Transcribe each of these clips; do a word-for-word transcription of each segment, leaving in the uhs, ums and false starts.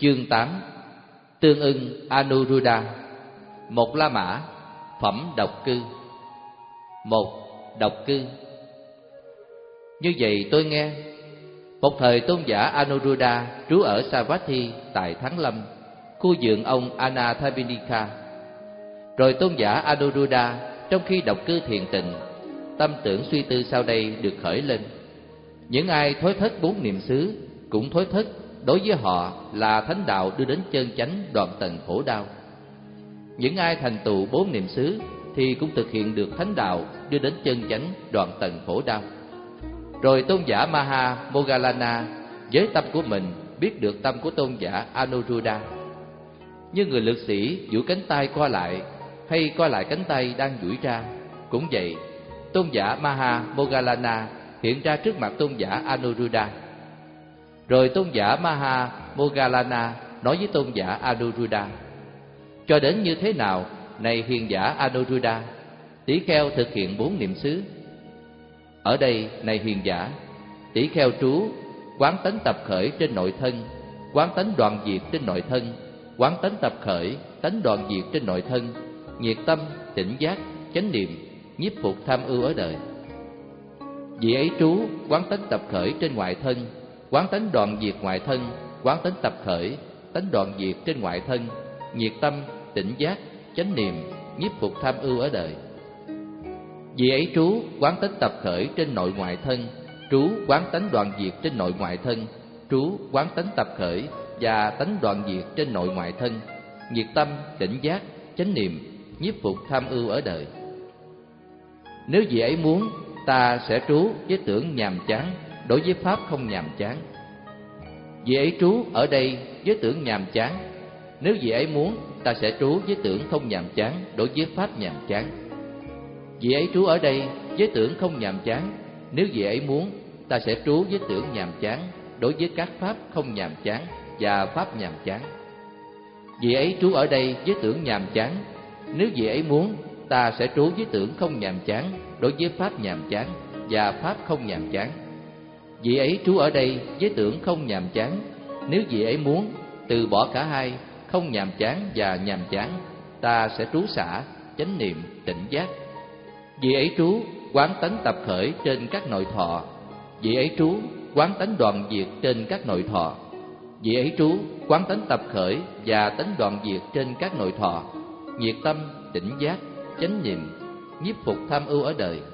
Chương tám. Tương ưng Anuruddha. Một La Mã. Phẩm độc cư. Một. Độc cư. Như vậy tôi nghe, một thời tôn giả Anuruddha trú ở Savatthi tại Thắng Lâm, khu vườn ông Anathapindika. Rồi tôn giả Anuruddha trong khi độc cư thiền tịnh, tâm tưởng suy tư sau đây được khởi lên. Những ai thối thất bốn niệm xứ cũng thối thất đối với họ là thánh đạo đưa đến chân chánh đoạn tận khổ đau. Những ai thành tựu bốn niệm xứ thì cũng thực hiện được thánh đạo đưa đến chân chánh đoạn tận khổ đau. Rồi tôn giả Maha Moggallana với tâm của mình biết được tâm của tôn giả Anuruddha. Như người lực sĩ duỗi cánh tay qua lại hay qua lại cánh tay đang duỗi ra, cũng vậy, tôn giả Maha Moggallana hiện ra trước mặt tôn giả Anuruddha. Rồi tôn giả Maha Moggallana nói với tôn giả Anuruddha: cho đến như thế nào, này hiền giả Anuruddha, tỷ kheo thực hiện bốn niệm xứ. Ở đây, này hiền giả, tỷ kheo trú quán tánh tập khởi trên nội thân, quán tánh đoạn diệt trên nội thân, quán tánh tập khởi, tánh đoạn diệt trên nội thân, nhiệt tâm, tỉnh giác, chánh niệm, nhiếp phục tham ưu ở đời. Vị ấy trú quán tánh tập khởi trên ngoại thân, quán tánh đoạn diệt ngoại thân, quán tánh tập khởi, tánh đoạn diệt trên ngoại thân, nhiệt tâm, tỉnh giác, chánh niệm, nhiếp phục tham ưu ở đời. Vị ấy trú quán tánh tập khởi trên nội ngoại thân, trú quán tánh đoạn diệt trên nội ngoại thân, trú quán tánh tập khởi và tánh đoạn diệt trên nội ngoại thân, nhiệt tâm, tỉnh giác, chánh niệm, nhiếp phục tham ưu ở đời. Nếu vị ấy muốn, ta sẽ trú với tưởng nhàm chán đối với pháp không nhàm chán. Vị ấy trú ở đây với tưởng nhàm chán. Nếu vị ấy muốn, ta sẽ trú với tưởng không nhàm chán đối với pháp nhàm chán. Vị ấy trú ở đây với tưởng không nhàm chán. Nếu vị ấy muốn, ta sẽ trú với tưởng nhàm chán đối với các pháp không nhàm chán và pháp nhàm chán. Vị ấy trú ở đây với tưởng nhàm chán. Nếu vị ấy muốn, ta sẽ trú với tưởng không nhàm chán đối với pháp nhàm chán và pháp không nhàm chán. Vị ấy trú ở đây với tưởng không nhàm chán. Nếu vị ấy muốn, từ bỏ cả hai, không nhàm chán và nhàm chán, ta sẽ trú xả, chánh niệm, tỉnh giác. Vị ấy trú quán tánh tập khởi trên các nội thọ. Vị ấy trú quán tánh đoạn diệt trên các nội thọ. Vị ấy trú quán tánh tập khởi và tánh đoạn diệt trên các nội thọ, nhiệt tâm, tỉnh giác, chánh niệm, nhiếp phục tham ưu ở đời.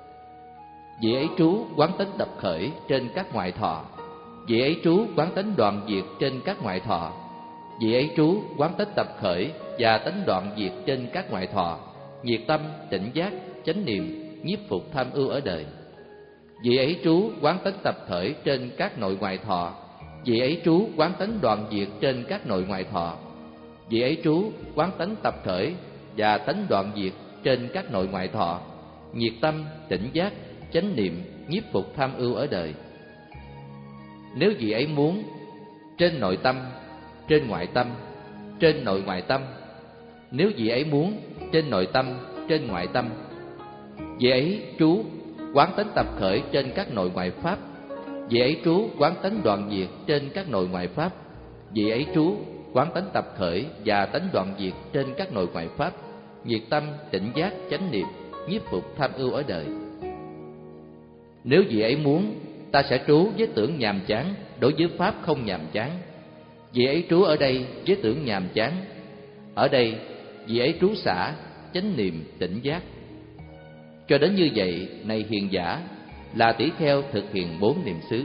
Vị ấy trú quán tánh tập khởi trên các ngoại thọ. Vị ấy trú quán tánh đoạn diệt trên các ngoại thọ. Vị ấy trú quán tánh tập khởi và tánh đoạn diệt trên các ngoại thọ, nhiệt tâm, tỉnh giác, chánh niệm, nhiếp phục tham ưu ở đời. Vị ấy trú quán tánh tập khởi trên các nội ngoại thọ. Vị ấy trú quán tánh đoạn diệt trên các nội ngoại thọ. Vị ấy trú quán tánh tập khởi và tánh đoạn diệt trên các nội ngoại thọ, nhiệt tâm, tỉnh giác, chánh niệm, nhiếp phục tham ưu ở đời. Nếu vị ấy muốn, trên nội tâm, trên ngoại tâm, trên nội ngoại tâm. Nếu vị ấy muốn, trên nội tâm, trên ngoại tâm. Vị ấy trú quán tánh tập khởi trên các nội ngoại pháp. Vị ấy trú quán tánh đoạn diệt trên các nội ngoại pháp. Vị ấy trú quán tánh tập khởi và tánh đoạn diệt trên các nội ngoại pháp, nhiệt tâm, tỉnh giác, chánh niệm, nhiếp phục tham ưu ở đời. Nếu vị ấy muốn, ta sẽ trú với tưởng nhàm chán đối với pháp không nhàm chán. Vị ấy trú ở đây với tưởng nhàm chán. Ở đây, vị ấy trú xả, chánh niệm, tỉnh giác. Cho đến như vậy, này hiền giả, là tỷ kheo thực hiện bốn niệm xứ.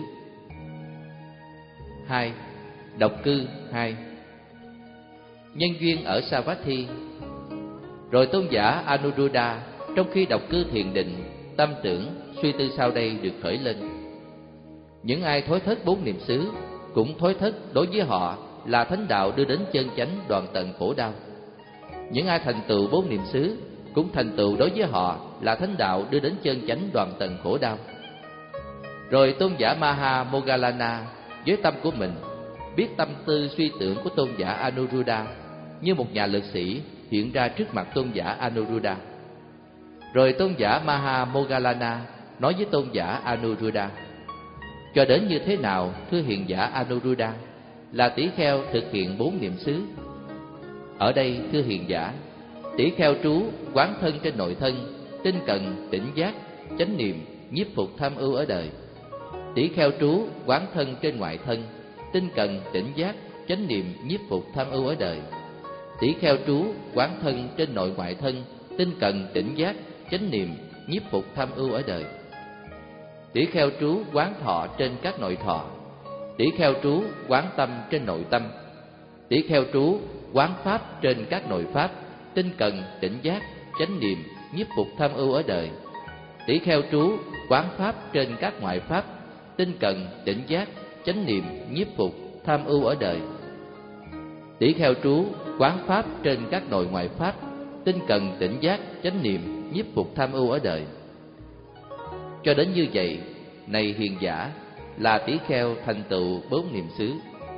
Hai. Độc cư hai. Nhân duyên ở Savatthi. Rồi tôn giả Anuruddha trong khi độc cư thiền định, tâm tưởng suy tư sau đây được khởi lên. Những ai thối thất bốn niệm xứ cũng thối thất đối với họ là thánh đạo đưa đến chân chánh đoạn tận khổ đau. Những ai thành tựu bốn niệm xứ cũng thành tựu đối với họ là thánh đạo đưa đến chân chánh đoạn tận khổ đau. Rồi tôn giả Maha Moggallana với tâm của mình biết tâm tư suy tưởng của tôn giả Anuruddha, như một nhà lực sĩ hiện ra trước mặt tôn giả Anuruddha. Rồi tôn giả Maha Moggallana nói với tôn giả Anuruddha: cho đến như thế nào, thưa hiền giả Anuruddha, là tỷ kheo thực hiện bốn niệm xứ. Ở đây thưa hiền giả, tỷ kheo trú quán thân trên nội thân, tinh cần tỉnh giác chánh niệm nhiếp phục tham ưu ở đời. Tỷ kheo trú quán thân trên ngoại thân, tinh cần tỉnh giác chánh niệm nhiếp phục tham ưu ở đời. Tỷ kheo trú quán thân trên nội ngoại thân, tinh cần tỉnh giác chánh niệm nhiếp phục tham ưu ở đời. Tỷ kheo trú quán thọ trên các nội thọ. Tỷ kheo trú quán tâm trên nội tâm. Tỷ kheo trú quán pháp trên các nội pháp, tinh cần tỉnh giác chánh niệm nhiếp phục tham ưu ở đời. Tỷ kheo trú quán pháp trên các ngoại pháp, tinh cần tỉnh giác chánh niệm nhiếp phục tham ưu ở đời. Tỷ kheo trú quán pháp trên các nội ngoại pháp, tinh cần tỉnh giác chánh niệm nhiếp phục tham ưu ở đời. Cho đến như vậy, này hiền giả, là tỷ kheo thành tựu bốn niệm xứ.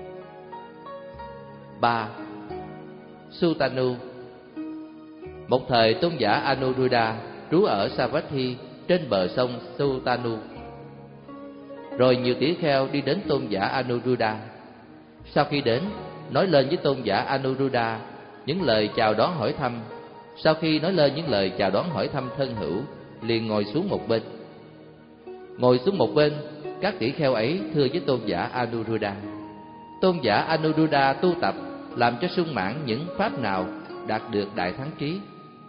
Ba. Sutanu. Một thời tôn giả Anuruddha trú ở Savatthi trên bờ sông Sutanu. Rồi nhiều tỷ kheo đi đến tôn giả Anuruddha. Sau khi đến, nói lên với tôn giả Anuruddha những lời chào đón hỏi thăm. Sau khi nói lên những lời chào đón hỏi thăm thân hữu, liền ngồi xuống một bên. Ngồi xuống một bên, các tỷ kheo ấy thưa với tôn giả Anuruddha: tôn giả Anuruddha tu tập làm cho sung mãn những pháp nào đạt được đại thắng trí?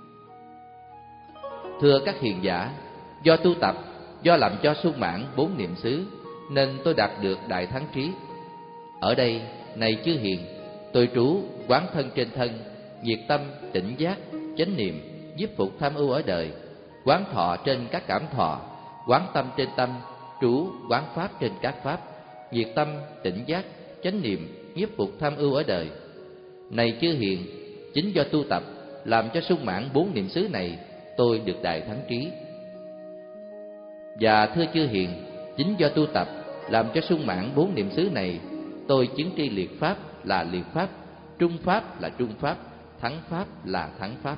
Thưa các hiền giả, do tu tập, do làm cho sung mãn bốn niệm xứ, nên tôi đạt được đại thắng trí. Ở đây, này chư hiền, tôi trú quán thân trên thân, nhiệt tâm tỉnh giác chánh niệm nhiếp phục tham ưu ở đời, quán thọ trên các cảm thọ, quán tâm trên tâm, trú quán pháp trên các pháp, nhiệt tâm tỉnh giác chánh niệm nhiếp phục tham ưu ở đời. Này chư hiền, chính do tu tập làm cho sung mãn bốn niệm xứ này, tôi được đại thắng trí. Và thưa chư hiền, chính do tu tập làm cho sung mãn bốn niệm xứ này, tôi chứng tri liệt pháp là liệt pháp, trung pháp là trung pháp, thắng pháp là thắng pháp.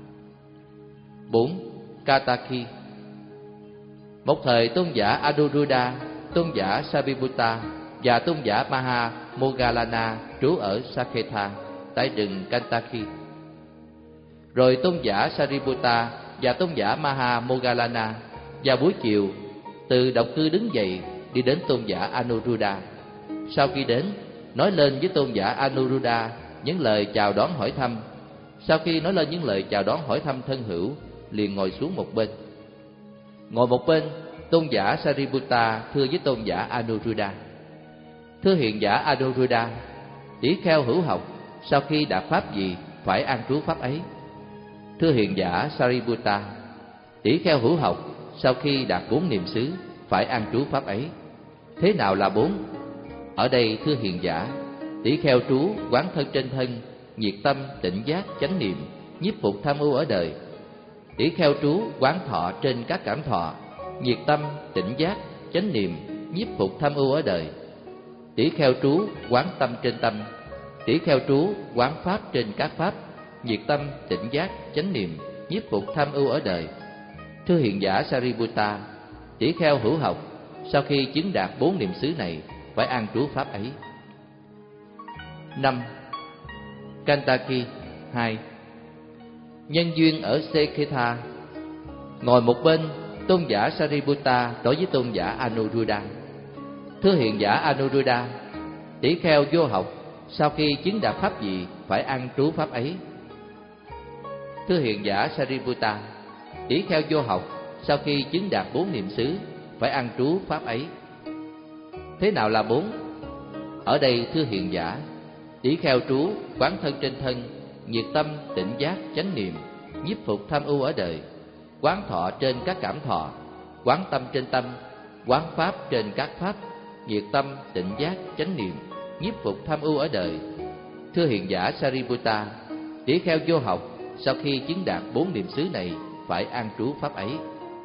Bốn. Kataki. Một thời tôn giả Anuruddha, tôn giả Sariputta và tôn giả Maha Moggallana trú ở Saketha tại rừng Kantaki. Rồi tôn giả Sariputta và tôn giả Maha Moggallana vào buổi chiều từ độc cư đứng dậy đi đến tôn giả Anuruddha. Sau khi đến, nói lên với tôn giả Anuruddha những lời chào đón hỏi thăm. Sau khi nói lên những lời chào đón hỏi thăm thân hữu, liền ngồi xuống một bên. Ngồi một bên, tôn giả Sariputta thưa với tôn giả Anuruddha: thưa hiền giả Anuruddha, tỷ kheo hữu học sau khi đạt pháp gì phải an trú pháp ấy? Thưa hiền giả Sariputta, tỷ kheo hữu học sau khi đạt bốn niệm xứ phải an trú pháp ấy. Thế nào là bốn? Ở đây thưa hiền giả, tỷ kheo trú quán thân trên thân, nhiệt tâm tỉnh giác chánh niệm nhiếp phục tham ưu ở đời. Tỷ kheo trú quán thọ trên các cảm thọ, nhiệt tâm tỉnh giác chánh niệm nhiếp phục tham ưu ở đời. Tỷ kheo trú quán tâm trên tâm. Tỷ kheo trú quán pháp trên các pháp, nhiệt tâm tỉnh giác chánh niệm nhiếp phục tham ưu ở đời. Thưa hiền giả Sariputta, tỷ kheo hữu học sau khi chứng đạt bốn niệm xứ này phải an trú pháp ấy. Năm. Kantaki. Hai. Nhân duyên ở Seketha. Ngồi một bên, tôn giả Sariputta đối với tôn giả Anuruddha: thưa hiền giả Anuruddha, tỷ kheo vô học sau khi chứng đạt pháp gì phải an trú pháp ấy? Thưa hiền giả Sariputta, tỷ kheo vô học sau khi chứng đạt bốn niệm xứ phải an trú pháp ấy. Thế nào là bốn? Ở đây thưa hiền giả, tỷ kheo trú quán thân trên thân, nhiệt tâm tỉnh giác chánh niệm nhiếp phục tham ưu ở đời, quán thọ trên các cảm thọ, quán tâm trên tâm, quán pháp trên các pháp, nhiệt tâm tỉnh giác chánh niệm nhiếp phục tham ưu ở đời. Thưa hiền giả Sariputta, tỷ kheo vô học sau khi chứng đạt bốn niệm xứ này phải an trú pháp ấy.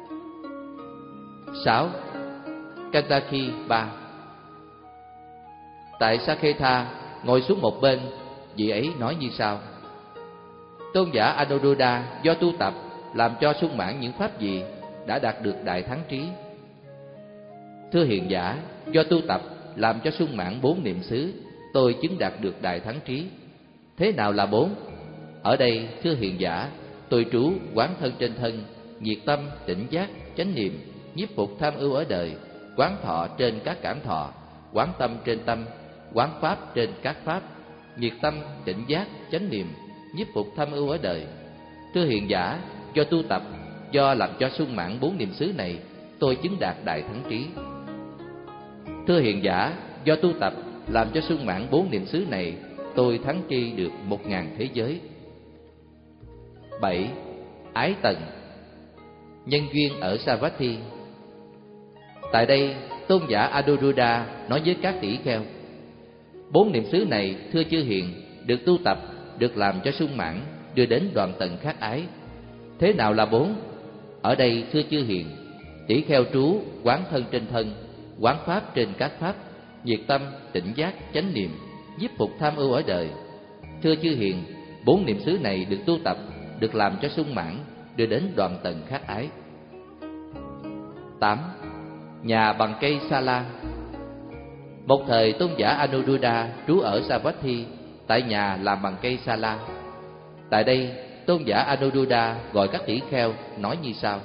Sáu. Kantaki. Ba. Tại Saketha, ngồi xuống một bên, vị ấy nói như sau: tôn giả Anuruddha do tu tập làm cho sung mãn những pháp gì đã đạt được đại thắng trí? Thưa hiền giả, do tu tập làm cho sung mãn bốn niệm xứ, tôi chứng đạt được đại thắng trí. Thế nào là bốn? Ở đây, thưa hiền giả, tôi trú quán thân trên thân, nhiệt tâm, tỉnh giác, chánh niệm, nhiếp phục tham ưu ở đời, quán thọ trên các cảm thọ, quán tâm trên tâm, quán pháp trên các pháp, nhiệt tâm, tỉnh giác, chánh niệm, nhiếp phục tham ưu ở đời. Thưa hiền giả, do tu tập, do làm cho sung mãn bốn niệm xứ này, tôi chứng đạt đại thắng trí. Thưa hiền giả, do tu tập, làm cho sung mãn bốn niệm xứ này, tôi thắng tri được một ngàn thế giới. Bảy. Ái tần. Nhân duyên ở Savatthi. Tại đây, tôn giả Anuruddha nói với các tỷ kheo: bốn niệm xứ này, thưa chư hiền, được tu tập, được làm cho sung mãn, đưa đến đoạn tận khắc ái. Thế nào là bốn? Ở đây, thưa chư hiền, tỷ kheo trú quán thân trên thân, quán pháp trên các pháp, nhiệt tâm, tỉnh giác, chánh niệm, nhiếp phục tham ưu ở đời. Thưa chư hiền, bốn niệm xứ này được tu tập, được làm cho sung mãn, đưa đến đoạn tận khắc ái. Tám. Nhà bằng cây sa la. Một thời tôn giả Anuruddha trú ở Savatthi, tại nhà làm bằng cây sa la. Tại đây, tôn giả Anuruddha gọi các tỷ kheo nói như sau: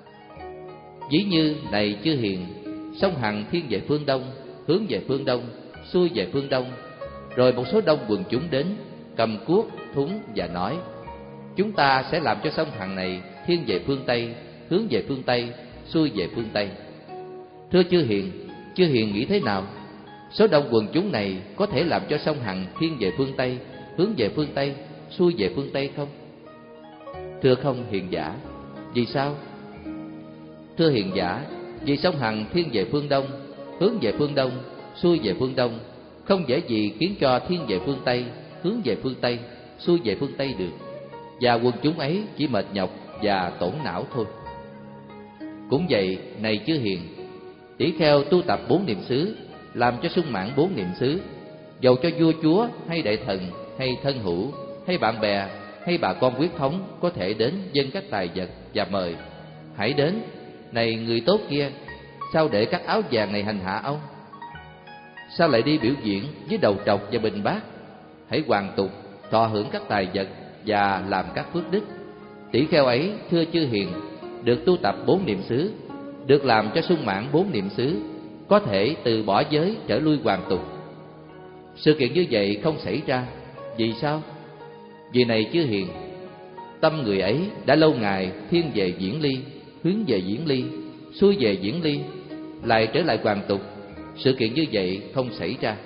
Ví như này chư hiền, sông Hằng thiên về phương đông, hướng về phương đông, xuôi về phương đông. Rồi một số đông quần chúng đến, cầm cuốc, thúng và nói: Chúng ta sẽ làm cho sông Hằng này thiên về phương Tây, hướng về phương Tây, xuôi về phương Tây. Thưa chư hiền, chư hiền nghĩ thế nào? Số đông quần chúng này có thể làm cho sông Hằng thiên về phương Tây, hướng về phương Tây, xuôi về phương Tây không? Thưa không hiền giả. Vì sao? Thưa hiền giả, vì sông Hằng thiên về phương Đông, hướng về phương Đông, xuôi về phương Đông, không dễ gì khiến cho thiên về phương Tây, hướng về phương Tây, xuôi về phương Tây được. Và quần chúng ấy chỉ mệt nhọc và tổn não thôi. Cũng vậy, này chư hiền, tỷ kheo tu tập bốn niệm xứ, làm cho sung mãn bốn niệm xứ, dầu cho vua chúa hay đại thần hay thân hữu hay bạn bè hay bà con huyết thống có thể đến dâng các tài vật và mời: Hãy đến, này người tốt kia, sao để các áo vàng này hành hạ ông? Sao lại đi biểu diễn với đầu trọc và bình bát? Hãy hoàn tục, thọ hưởng các tài vật và làm các phước đức. Tỷ kheo ấy, thưa chư hiền, được tu tập bốn niệm xứ, được làm cho sung mãn bốn niệm xứ, có thể từ bỏ giới trở lui hoàn tục. Sự kiện như vậy không xảy ra. Vì sao? Vì này chư hiền, tâm người ấy đã lâu ngày thiên về diễn ly, hướng về diễn ly, xuôi về diễn ly, lại trở lại hoàn tục. Sự kiện như vậy không xảy ra.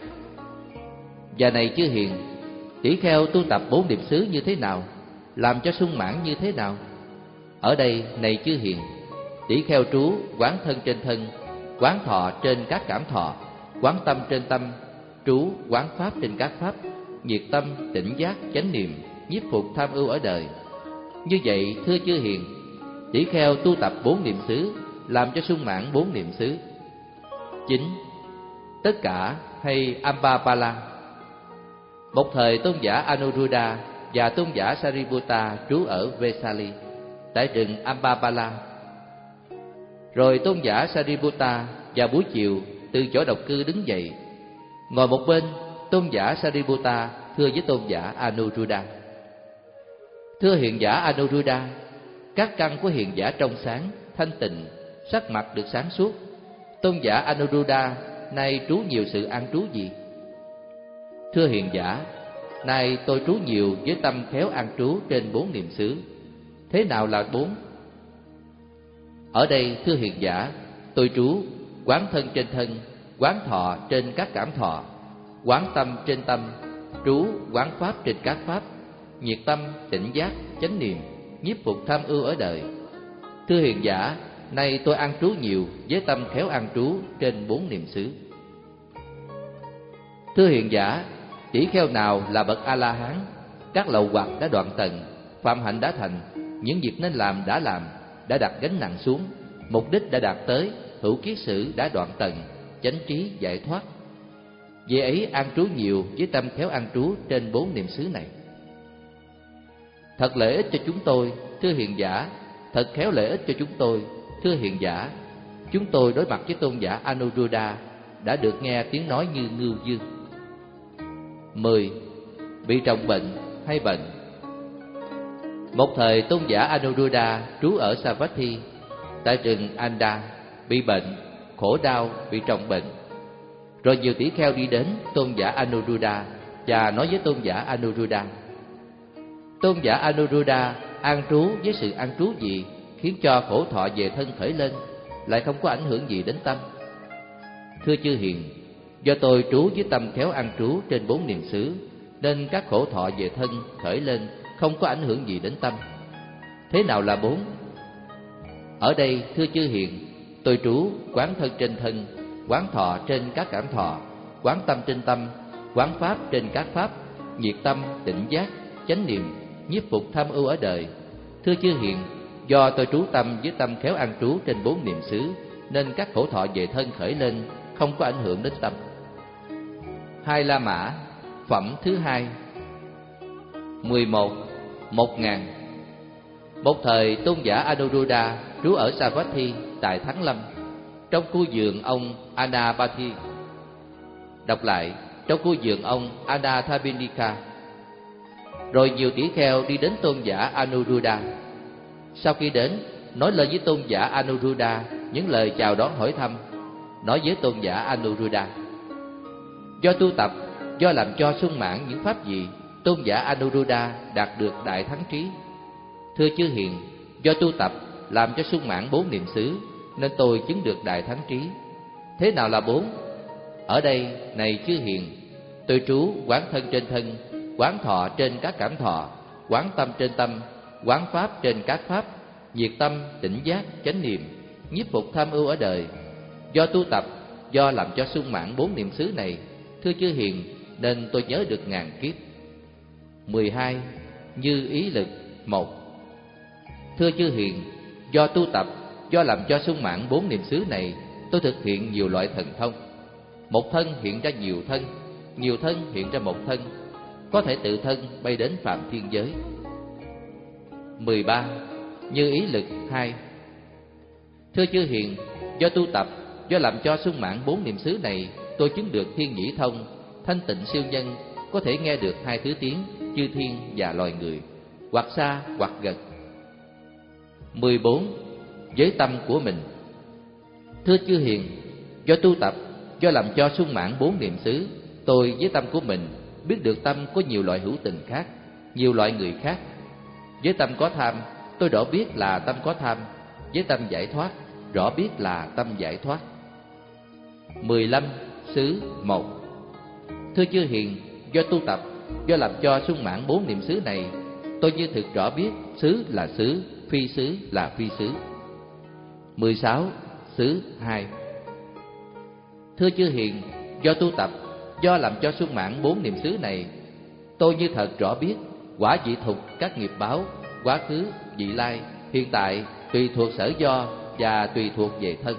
Và này chư hiền, tỷ kheo tu tập bốn niệm xứ như thế nào, làm cho sung mãn như thế nào? Ở đây, này chư hiền, tỷ kheo trú quán thân trên thân, quán thọ trên các cảm thọ, quán tâm trên tâm, trú quán pháp trên các pháp, nhiệt tâm, tỉnh giác, chánh niệm, nhiếp phục tham ưu ở đời. Như vậy, thưa chư hiền, tỷ kheo tu tập bốn niệm xứ, làm cho sung mãn bốn niệm xứ. Chín. Tất cả hay Ambapala. Một thời tôn giả Anuruddha và tôn giả Sariputta trú ở Vesali, tại rừng Ambapala. Rồi tôn giả Sariputta vào buổi chiều từ chỗ độc cư đứng dậy, ngồi một bên. Tôn giả Sariputta thưa với tôn giả Anuruddha: Thưa hiền giả Anuruddha, các căn của hiền giả trong sáng, thanh tịnh, sắc mặt được sáng suốt. Tôn giả Anuruddha nay trú nhiều sự an trú gì? Thưa hiền giả, nay tôi trú nhiều với tâm khéo an trú trên bốn niệm xứ. Thế nào là bốn? Ở đây, thưa hiền giả, tôi trú quán thân trên thân, quán thọ trên các cảm thọ, quán tâm trên tâm, trú quán pháp trên các pháp, nhiệt tâm, tỉnh giác, chánh niệm, nhiếp phục tham ưu ở đời. Thưa hiền giả, nay tôi an trú nhiều với tâm khéo an trú trên bốn niệm xứ. Thưa hiền giả, tỷ kheo nào là bậc A La Hán, các lậu hoặc đã đoạn tận, phạm hạnh đã thành, những việc nên làm đã làm, đã đặt gánh nặng xuống, mục đích đã đạt tới, hữu kiết sử đã đoạn tận, chánh trí giải thoát. Vì ấy an trú nhiều với tâm khéo an trú trên bốn niệm xứ này. Thật lợi ích cho chúng tôi, thưa hiền giả, thật khéo lợi ích cho chúng tôi, thưa hiền giả. Chúng tôi đối mặt với tôn giả Anuruddha đã được nghe tiếng nói như ngưu dương. Mười. Bị trọng bệnh hay bệnh. Một thời tôn giả Anuruddha trú ở Savatthi tại rừng Anda, bị bệnh, khổ đau, bị trọng bệnh. Rồi nhiều tỷ kheo đi đến tôn giả Anuruddha và nói với tôn giả Anuruddha: Tôn giả Anuruddha an trú với sự an trú gì khiến cho khổ thọ về thân khởi lên, lại không có ảnh hưởng gì đến tâm? Thưa chư hiền, do tôi trú với tâm khéo an trú trên bốn niệm xứ, nên các khổ thọ về thân khởi lên không có ảnh hưởng gì đến tâm. Thế nào là bốn? Ở đây thưa chư hiền, tôi trú quán thân trên thân, quán thọ trên các cảm thọ, quán tâm trên tâm, quán pháp trên các pháp, nhiệt tâm, tỉnh giác, chánh niệm, nhiếp phục tham ưu ở đời. Thưa chư hiền, do tôi trú tâm với tâm khéo an trú trên bốn niệm xứ, nên các khổ thọ về thân khởi lên không có ảnh hưởng đến tâm. Hai La Mã, phẩm thứ hai. Mười một. Một ngàn. Một thời tôn giả Anuruddha trú ở Savatthi tại Thắng Lâm, trong khu vườn ông Anapathi. Đọc lại: trong khu vườn ông Anathapinika. Rồi nhiều tỷ kheo đi đến tôn giả Anuruddha. Sau khi đến, nói lời với tôn giả Anuruddha những lời chào đón hỏi thăm. Nói với tôn giả Anuruddha: do tu tập, do làm cho sung mãn những pháp gì, tôn giả Anuruddha đạt được đại thắng trí. Thưa chư hiền, do tu tập làm cho sung mãn bốn niệm xứ, nên tôi chứng được đại thắng trí. Thế nào là bốn? Ở đây này chư hiền, tôi trú quán thân trên thân, quán thọ trên các cảm thọ, quán tâm trên tâm, quán pháp trên các pháp, nhiệt tâm, tỉnh giác, chánh niệm, nhiếp phục tham ưu ở đời. Do tu tập, do làm cho sung mãn bốn niệm xứ này, thưa chư hiền, nên tôi nhớ được ngàn kiếp. Mười hai. Như ý lực. Một. Thưa chư hiền, do tu tập, do làm cho sung mãn bốn niệm xứ này, tôi thực hiện nhiều loại thần thông. Một thân hiện ra nhiều thân, nhiều thân hiện ra một thân, có thể tự thân bay đến phạm thiên giới. Mười ba. Như ý lực. Hai. Thưa chư hiền, do tu tập, do làm cho sung mãn bốn niệm xứ này, tôi chứng được thiên nhĩ thông, thanh tịnh siêu nhân, có thể nghe được hai thứ tiếng chư thiên và loài người, hoặc xa hoặc gần. Mười bốn. Với tâm của mình. Thưa chư hiền, do tu tập, do làm cho sung mãn bốn niệm xứ, tôi với tâm của mình biết được tâm có nhiều loại hữu tình khác, nhiều loại người khác. Với tâm có tham, tôi rõ biết là tâm có tham. Với tâm giải thoát, rõ biết là tâm giải thoát. Mười lăm. Xứ. Một. Thưa chư hiền, do tu tập, do làm cho sung mãn bốn niệm xứ này, tôi như thực rõ biết xứ là xứ, phi xứ là phi xứ. Mười sáu. Xứ. Hai. Thưa chư hiền, do tu tập, do làm cho sung mãn bốn niệm xứ này, tôi như thật rõ biết quả vị thục các nghiệp báo, quá khứ, vị lai, hiện tại, tùy thuộc sở do và tùy thuộc về thân.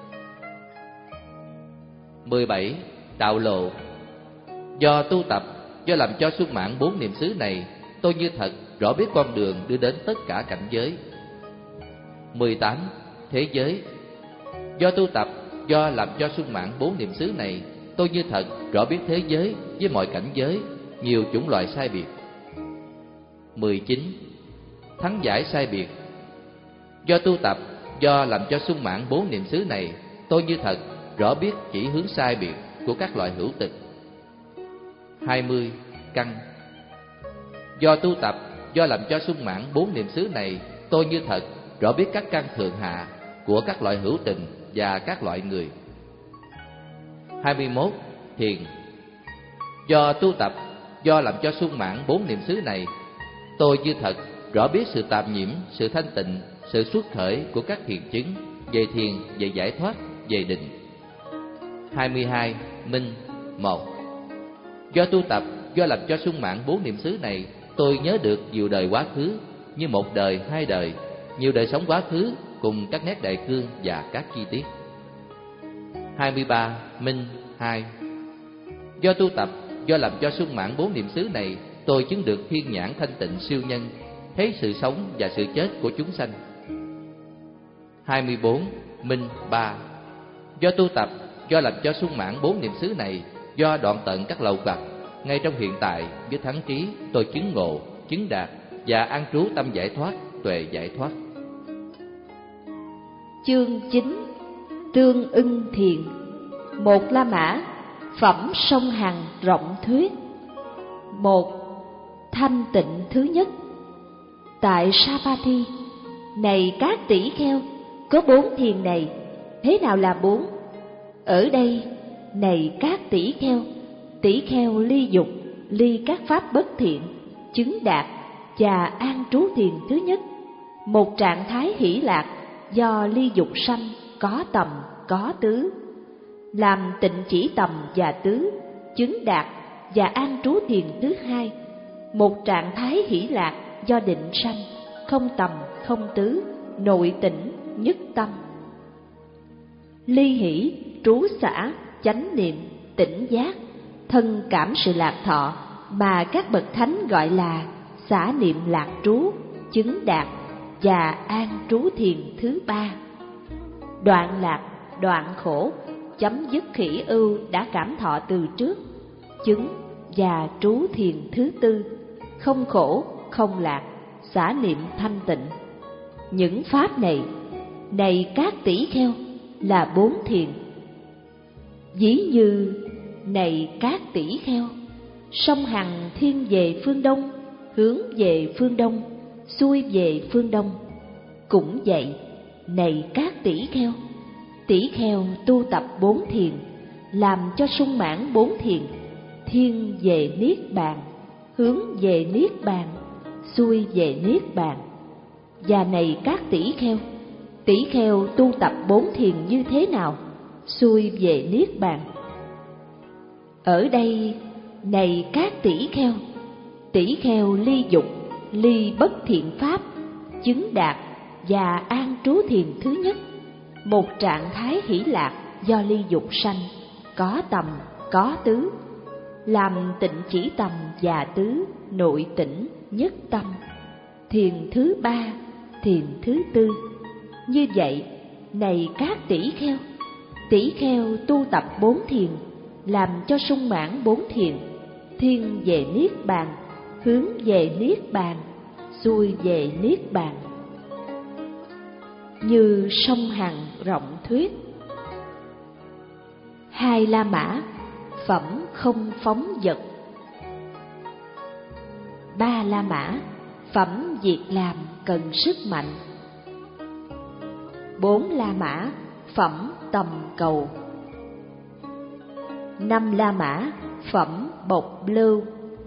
Mười bảy. Đạo lộ. Do tu tập, do làm cho sung mãn bốn niệm xứ này, tôi như thật rõ biết con đường đưa đến tất cả cảnh giới. Mười tám. Thế giới. Do tu tập, do làm cho sung mãn bốn niệm xứ này, tôi như thật rõ biết thế giới với mọi cảnh giới, nhiều chủng loại sai biệt. Mười chín. Thắng giải sai biệt. Do tu tập, do làm cho sung mãn bốn niệm xứ này, tôi như thật rõ biết chỉ hướng sai biệt của các loại hữu tình. Hai mươi. Căn. Do tu tập, do làm cho sung mãn bốn niệm xứ này, tôi như thật rõ biết các căn thượng hạ của các loại hữu tình và các loại người. Hai mươi mốt. Thiền. Do tu tập, do làm cho sung mãn bốn niệm xứ này, tôi như thật rõ biết sự tạm nhiễm, sự thanh tịnh, sự xuất khởi của các thiền chứng, về thiền, về giải thoát, về định. Hai mươi hai. Minh. Một. Do tu tập, do làm cho sung mãn bốn niệm xứ này, tôi nhớ được nhiều đời quá khứ, như một đời, hai đời, nhiều đời sống quá khứ, cùng các nét đại cương và các chi tiết. Hai mươi ba. Minh. Hai. Do tu tập, do làm cho sung mãn bốn niệm xứ này, tôi chứng được thiên nhãn thanh tịnh siêu nhân, thấy sự sống và sự chết của chúng sanh. Hai mươi bốn. Minh. Ba. Do tu tập, do làm cho sung mãn bốn niệm xứ này, do đoạn tận các lậu vặt, ngay trong hiện tại với thắng trí tôi chứng ngộ, chứng đạt và an trú tâm giải thoát, tuệ giải thoát. Chương chín. Tương ưng thiền. Một La Mã, phẩm sông Hằng rộng thuyết. Một. Thanh tịnh thứ nhất. Tại Savatthi, này các tỷ kheo, có bốn thiền này. Thế nào là bốn? Ở đây, này các tỷ kheo, tỷ kheo ly dục, ly các pháp bất thiện, chứng đạt và an trú thiền thứ nhất. Một trạng thái hỷ lạc do ly dục sanh, có tầm, có tứ. Làm tịnh chỉ tầm và tứ, chứng đạt và an trú thiền thứ hai. Một trạng thái hỷ lạc do định sanh, không tầm, không tứ, nội tĩnh, nhất tâm. Ly hỷ, trú xả, chánh niệm, tỉnh giác, thân cảm sự lạc thọ mà các bậc thánh gọi là xả niệm lạc trú, chứng đạt và an trú thiền thứ ba. Đoạn lạc, đoạn khổ, chấm dứt khỉ ưu đã cảm thọ từ trước, chứng và trú thiền thứ tư. Không khổ, không lạc, xả niệm thanh tịnh. Những pháp này, này các tỷ kheo, là bốn thiền. Ví như, này các tỷ kheo, sông Hằng thiên về phương đông, hướng về phương đông, xuôi về phương đông. Cũng vậy, này các tỷ kheo, tỷ kheo tu tập bốn thiền, làm cho sung mãn bốn thiền, thiên về niết bàn, hướng về niết bàn, xuôi về niết bàn. Và này các tỷ kheo, tỷ kheo tu tập bốn thiền như thế nào, xuôi về niết bàn? Ở đây, này các tỷ kheo, tỷ kheo ly dục, ly bất thiện pháp, chứng đạt và an trú thiền thứ nhất. Một trạng thái hỷ lạc do ly dục sanh, có tầm, có tứ. Làm tịnh chỉ tầm và tứ, nội tĩnh, nhất tâm. Thiền thứ ba, thiền thứ tư. Như vậy, này các tỷ kheo, tỷ kheo tu tập bốn thiền, làm cho sung mãn bốn thiền, thiên về niết bàn, hướng về niết bàn, xuôi về niết bàn. Như sông Hằng rộng thuyết. Hai La Mã, phẩm không phóng dật. Ba La Mã, phẩm việc làm cần sức mạnh. Bốn La Mã, phẩm tầm cầu. Năm La Mã, phẩm bộc lưu.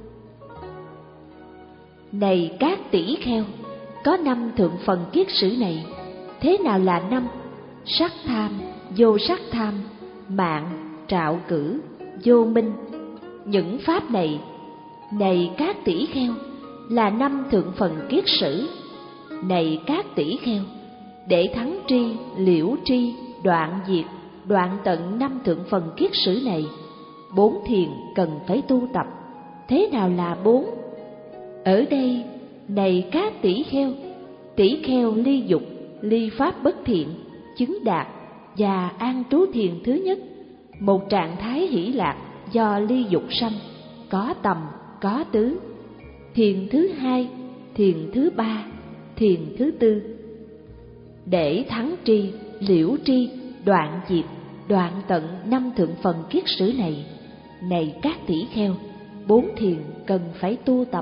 Này các tỷ kheo, có năm thượng phần kiết sử này. Thế nào là năm? Sắc tham, vô sắc tham, mạng, trạo cử, vô minh. Những pháp này, này các tỷ kheo, là năm thượng phần kiết sử. Này các tỷ kheo, để thắng tri, liễu tri, đoạn diệt, đoạn tận năm thượng phần kiết sử này, bốn thiền cần phải tu tập. Thế nào là bốn? Ở đây, này các tỷ kheo, tỷ kheo ly dục, ly pháp bất thiện, chứng đạt và an trú thiền thứ nhất. Một trạng thái hỷ lạc do ly dục sanh, có tầm, có tứ. Thiền thứ hai, thiền thứ ba, thiền thứ tư. Để thắng tri, liễu tri, đoạn diệt, đoạn tận năm thượng phần kiết sử này, này các tỷ kheo, bốn thiền cần phải tu tập.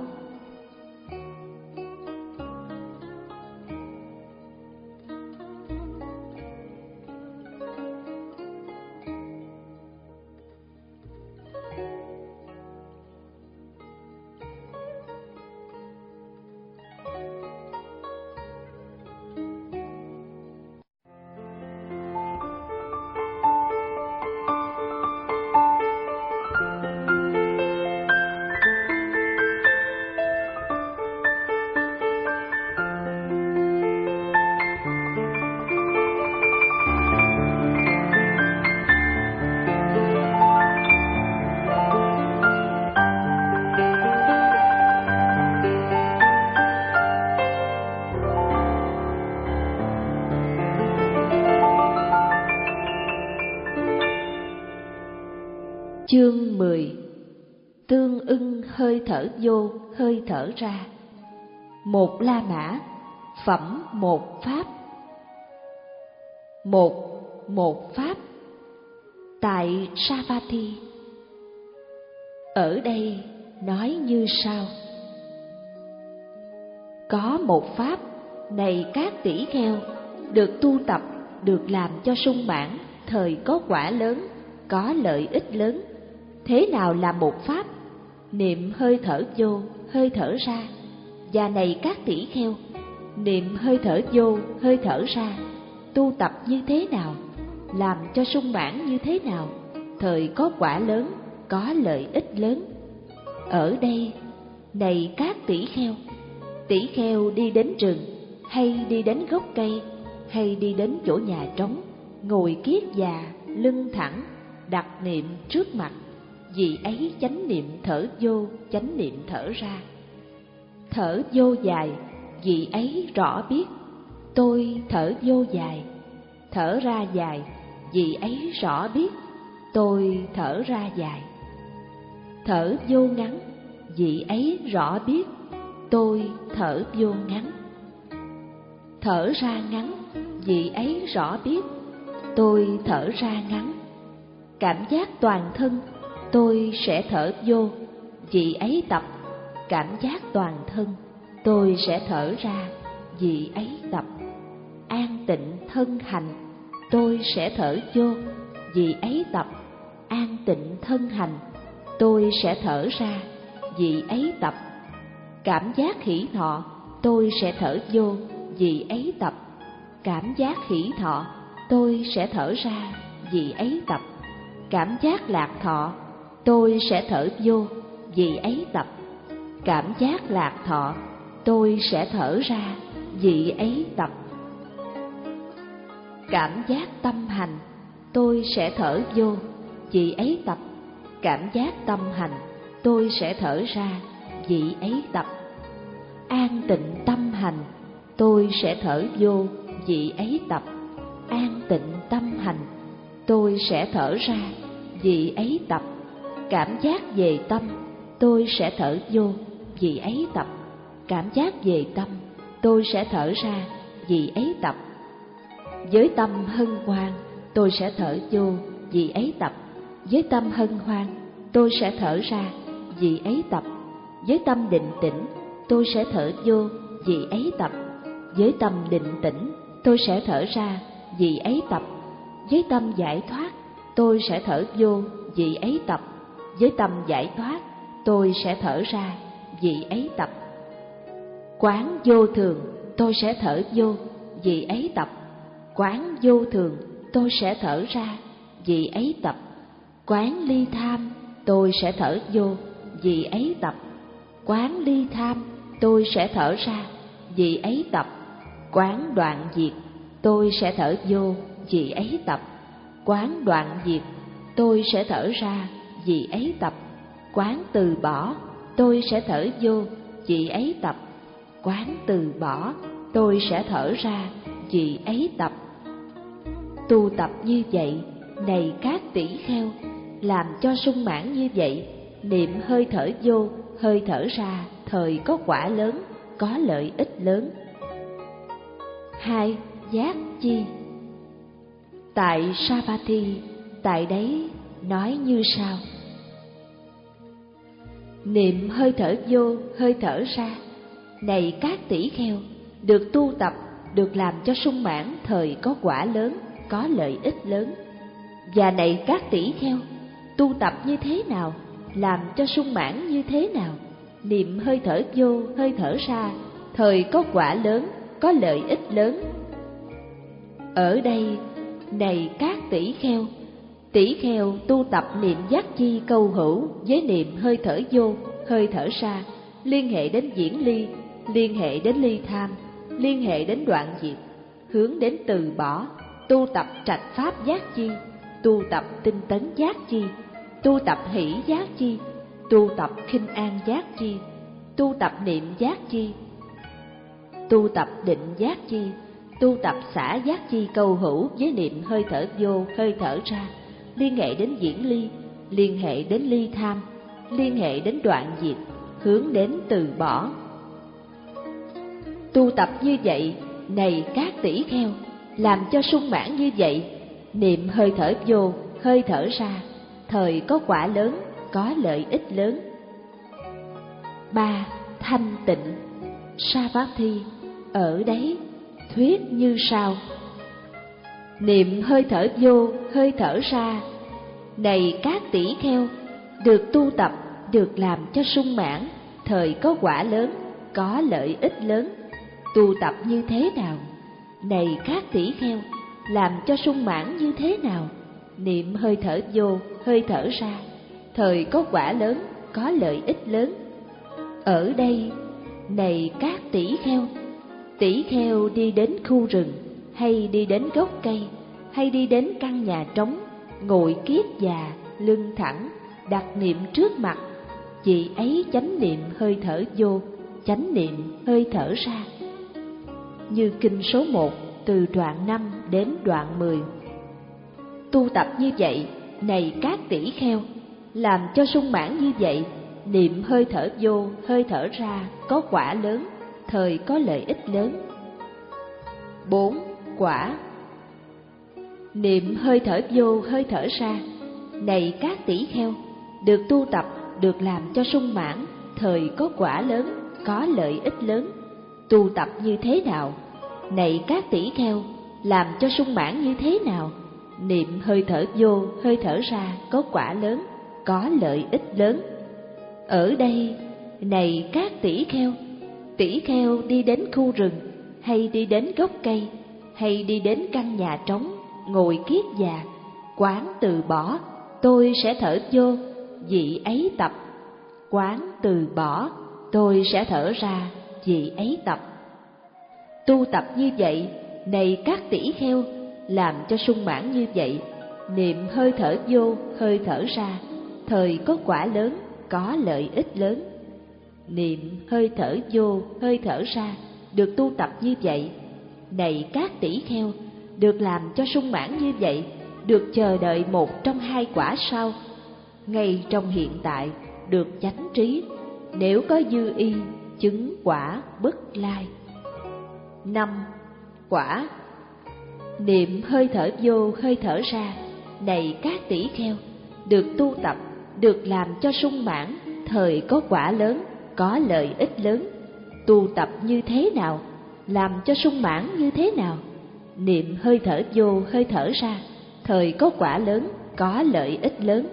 Chương mười. tương ưng hơi thở vô, hơi thở ra. Một La Mã, phẩm một pháp. Một, một pháp. Tại Savatthi, ở đây nói như sau: có một pháp này các tỷ kheo, được tu tập, được làm cho sung mãn, thời có quả lớn, có lợi ích lớn. Thế nào là một pháp? Niệm hơi thở vô, hơi thở ra. Và này các tỷ kheo, niệm hơi thở vô, hơi thở ra, tu tập như thế nào, làm cho sung mãn như thế nào, thời có quả lớn, có lợi ích lớn. Ở đây, này các tỷ kheo, tỷ kheo đi đến rừng, hay đi đến gốc cây, hay đi đến chỗ nhà trống, ngồi kiết già, lưng thẳng, đặt niệm trước mặt, vì ấy chánh niệm thở vô, chánh niệm thở ra. Thở vô dài, vì ấy rõ biết, tôi thở vô dài. Thở ra dài, vì ấy rõ biết, tôi thở ra dài. Thở vô ngắn, vì ấy rõ biết, tôi thở vô ngắn. Thở ra ngắn, vì ấy rõ biết, tôi thở ra ngắn. Cảm giác toàn thân, tôi sẽ thở vô, vì ấy tập. Cảm giác toàn thân, tôi sẽ thở ra, vì ấy tập. An tịnh thân hành, tôi sẽ thở vô, vì ấy tập. An tịnh thân hành, tôi sẽ thở ra, vì ấy tập. Cảm giác hỷ thọ, tôi sẽ thở vô, vì ấy tập. Cảm giác hỷ thọ, tôi sẽ thở ra, vì ấy tập. Cảm giác lạc thọ, tôi sẽ thở vô, vì ấy tập. Cảm giác lạc thọ, tôi sẽ thở ra, vì ấy tập. Cảm giác tâm hành, tôi sẽ thở vô, vì ấy tập. Cảm giác tâm hành, tôi sẽ thở ra, vì ấy tập. An tịnh tâm hành, tôi sẽ thở vô, vì ấy tập. An tịnh tâm hành, tôi sẽ thở ra, vì ấy tập. Cảm giác về tâm, tôi sẽ thở vô, vì ấy tập. Cảm giác về tâm, tôi sẽ thở ra, vì ấy tập. Với tâm hân hoan, tôi sẽ thở vô, vì ấy tập. Với tâm hân hoan, tôi sẽ thở ra, vì ấy tập. Với tâm định tĩnh, tôi sẽ thở vô, vì ấy tập. Với tâm định tĩnh, tôi sẽ thở ra, vì ấy tập. Với tâm giải thoát, tôi sẽ thở vô, vì ấy tập. Với tâm giải thoát, tôi sẽ thở ra, vì ấy tập. Quán vô thường, tôi sẽ thở vô, vì ấy tập. Quán vô thường, tôi sẽ thở ra, vì ấy tập. Quán ly tham, tôi sẽ thở vô, vì ấy tập. Quán ly tham, tôi sẽ thở ra, vì ấy tập. Quán đoạn diệt, tôi sẽ thở vô, vì ấy tập. Quán đoạn diệt, tôi sẽ thở ra, vì ấy tập. Quán từ bỏ, tôi sẽ thở vô, vì ấy tập. Quán từ bỏ, tôi sẽ thở ra, vì ấy tập. Tu tập như vậy, này các tỷ kheo, làm cho sung mãn như vậy, niệm hơi thở vô, hơi thở ra, thời có quả lớn, có lợi ích lớn. Hai, giác chi. Tại Savatthi, tại đấy nói như sau: niệm hơi thở vô, hơi thở ra, này các tỷ kheo, được tu tập, được làm cho sung mãn, thời có quả lớn, có lợi ích lớn. Và này các tỷ kheo, tu tập như thế nào, làm cho sung mãn như thế nào, niệm hơi thở vô, hơi thở ra, thời có quả lớn, có lợi ích lớn. Ở đây, này các tỷ kheo, tỷ kheo tu tập niệm giác chi câu hữu với niệm hơi thở vô, hơi thở ra, liên hệ đến diễn ly, liên hệ đến ly tham, liên hệ đến đoạn diệt, hướng đến từ bỏ, tu tập trạch pháp giác chi, tu tập tinh tấn giác chi, tu tập hỷ giác chi, tu tập khinh an giác chi, tu tập niệm giác chi, tu tập định giác chi, tu tập xả giác chi câu hữu với niệm hơi thở vô, hơi thở ra, liên hệ đến diễn ly, liên hệ đến ly tham, liên hệ đến đoạn diệt, hướng đến từ bỏ. Tu tập như vậy, này các tỷ kheo, làm cho sung mãn như vậy, niệm hơi thở vô, hơi thở ra, thời có quả lớn, có lợi ích lớn. Ba. Thanh tịnh. Savatthi ở đấy thuyết như sau: niệm hơi thở vô, hơi thở ra, này các tỷ kheo, được tu tập, được làm cho sung mãn, thời có quả lớn, có lợi ích lớn. Tu tập như thế nào? Này các tỷ kheo, làm cho sung mãn như thế nào? Niệm hơi thở vô, hơi thở ra, thời có quả lớn, có lợi ích lớn. Ở đây, này các tỷ kheo, tỷ kheo đi đến khu rừng, hay đi đến gốc cây, hay đi đến căn nhà trống, ngồi kiết già, lưng thẳng, đặt niệm trước mặt, chị ấy chánh niệm hơi thở vô, chánh niệm hơi thở ra. Như kinh số một từ đoạn năm đến đoạn mười. Tu tập như vậy, này các tỷ kheo, làm cho sung mãn như vậy, niệm hơi thở vô, hơi thở ra, có quả lớn, thời có lợi ích lớn. Bốn. Quả. Niệm hơi thở vô, hơi thở ra, này các tỷ kheo, được tu tập, được làm cho sung mãn, thời có quả lớn, có lợi ích lớn. Tu tập như thế nào? Này các tỷ kheo, làm cho sung mãn như thế nào? Niệm hơi thở vô, hơi thở ra, có quả lớn, có lợi ích lớn. Ở đây, này các tỷ kheo, tỷ kheo đi đến khu rừng, hay đi đến gốc cây, hay đi đến căn nhà trống, ngồi kiết già, quán từ bỏ, tôi sẽ thở vô, vị ấy tập. Quán từ bỏ, tôi sẽ thở ra, vị ấy tập. Tu tập như vậy, này các tỷ kheo, làm cho sung mãn như vậy, niệm hơi thở vô, hơi thở ra, thời có quả lớn, có lợi ích lớn. Niệm hơi thở vô, hơi thở ra, được tu tập như vậy, này các tỷ kheo, được làm cho sung mãn như vậy, được chờ đợi một trong hai quả sau. Ngay trong hiện tại, được chánh trí, nếu có dư y, chứng quả bất lai. Năm. Quả. Niệm hơi thở vô, hơi thở ra, này các tỷ kheo, được tu tập, được làm cho sung mãn, thời có quả lớn, có lợi ích lớn. Tu tập như thế nào? Làm cho sung mãn như thế nào? Niệm hơi thở vô, hơi thở ra, thời có quả lớn, có lợi ích lớn.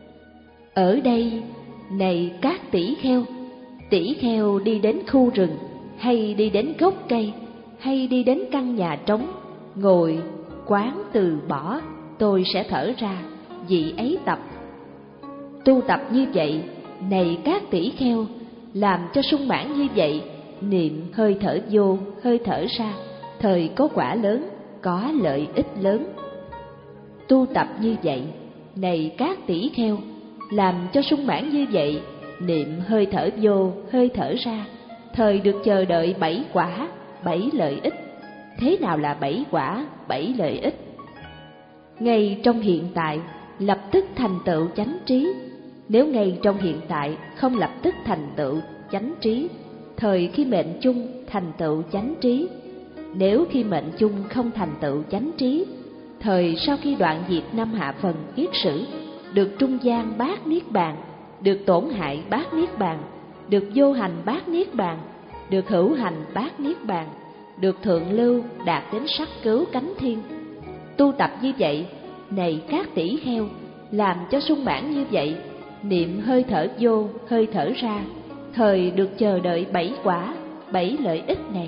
Ở đây, này các tỷ kheo, tỷ kheo đi đến khu rừng, hay đi đến gốc cây, hay đi đến căn nhà trống, ngồi, quán từ bỏ, tôi sẽ thở ra, vị ấy tập. Tu tập như vậy, này các tỷ kheo, làm cho sung mãn như vậy, niệm hơi thở vô, hơi thở ra, thời có quả lớn, có lợi ích lớn. Tu tập như vậy, này các tỷ kheo, làm cho sung mãn như vậy, niệm hơi thở vô, hơi thở ra, thời được chờ đợi bảy quả, bảy lợi ích. Thế nào là bảy quả, bảy lợi ích? Ngay trong hiện tại, lập tức thành tựu chánh trí. Nếu ngay trong hiện tại không lập tức thành tựu chánh trí, thời khi mệnh chung thành tựu chánh trí. Nếu khi mệnh chung không thành tựu chánh trí, thời sau khi đoạn diệt năm hạ phần kiết sử, được trung gian bát niết bàn, được tổn hại bát niết bàn, được vô hành bát niết bàn, được hữu hành bát niết bàn, được thượng lưu đạt đến sắc cứu cánh thiên. Tu tập như vậy, này các tỷ kheo, làm cho sung mãn như vậy, niệm hơi thở vô, hơi thở ra, thời được chờ đợi bảy quả, bảy lợi ích này.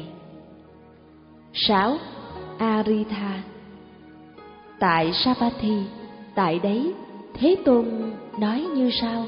Sáu. Aritha. Tại Savatthi, tại đấy, Thế Tôn nói như sau: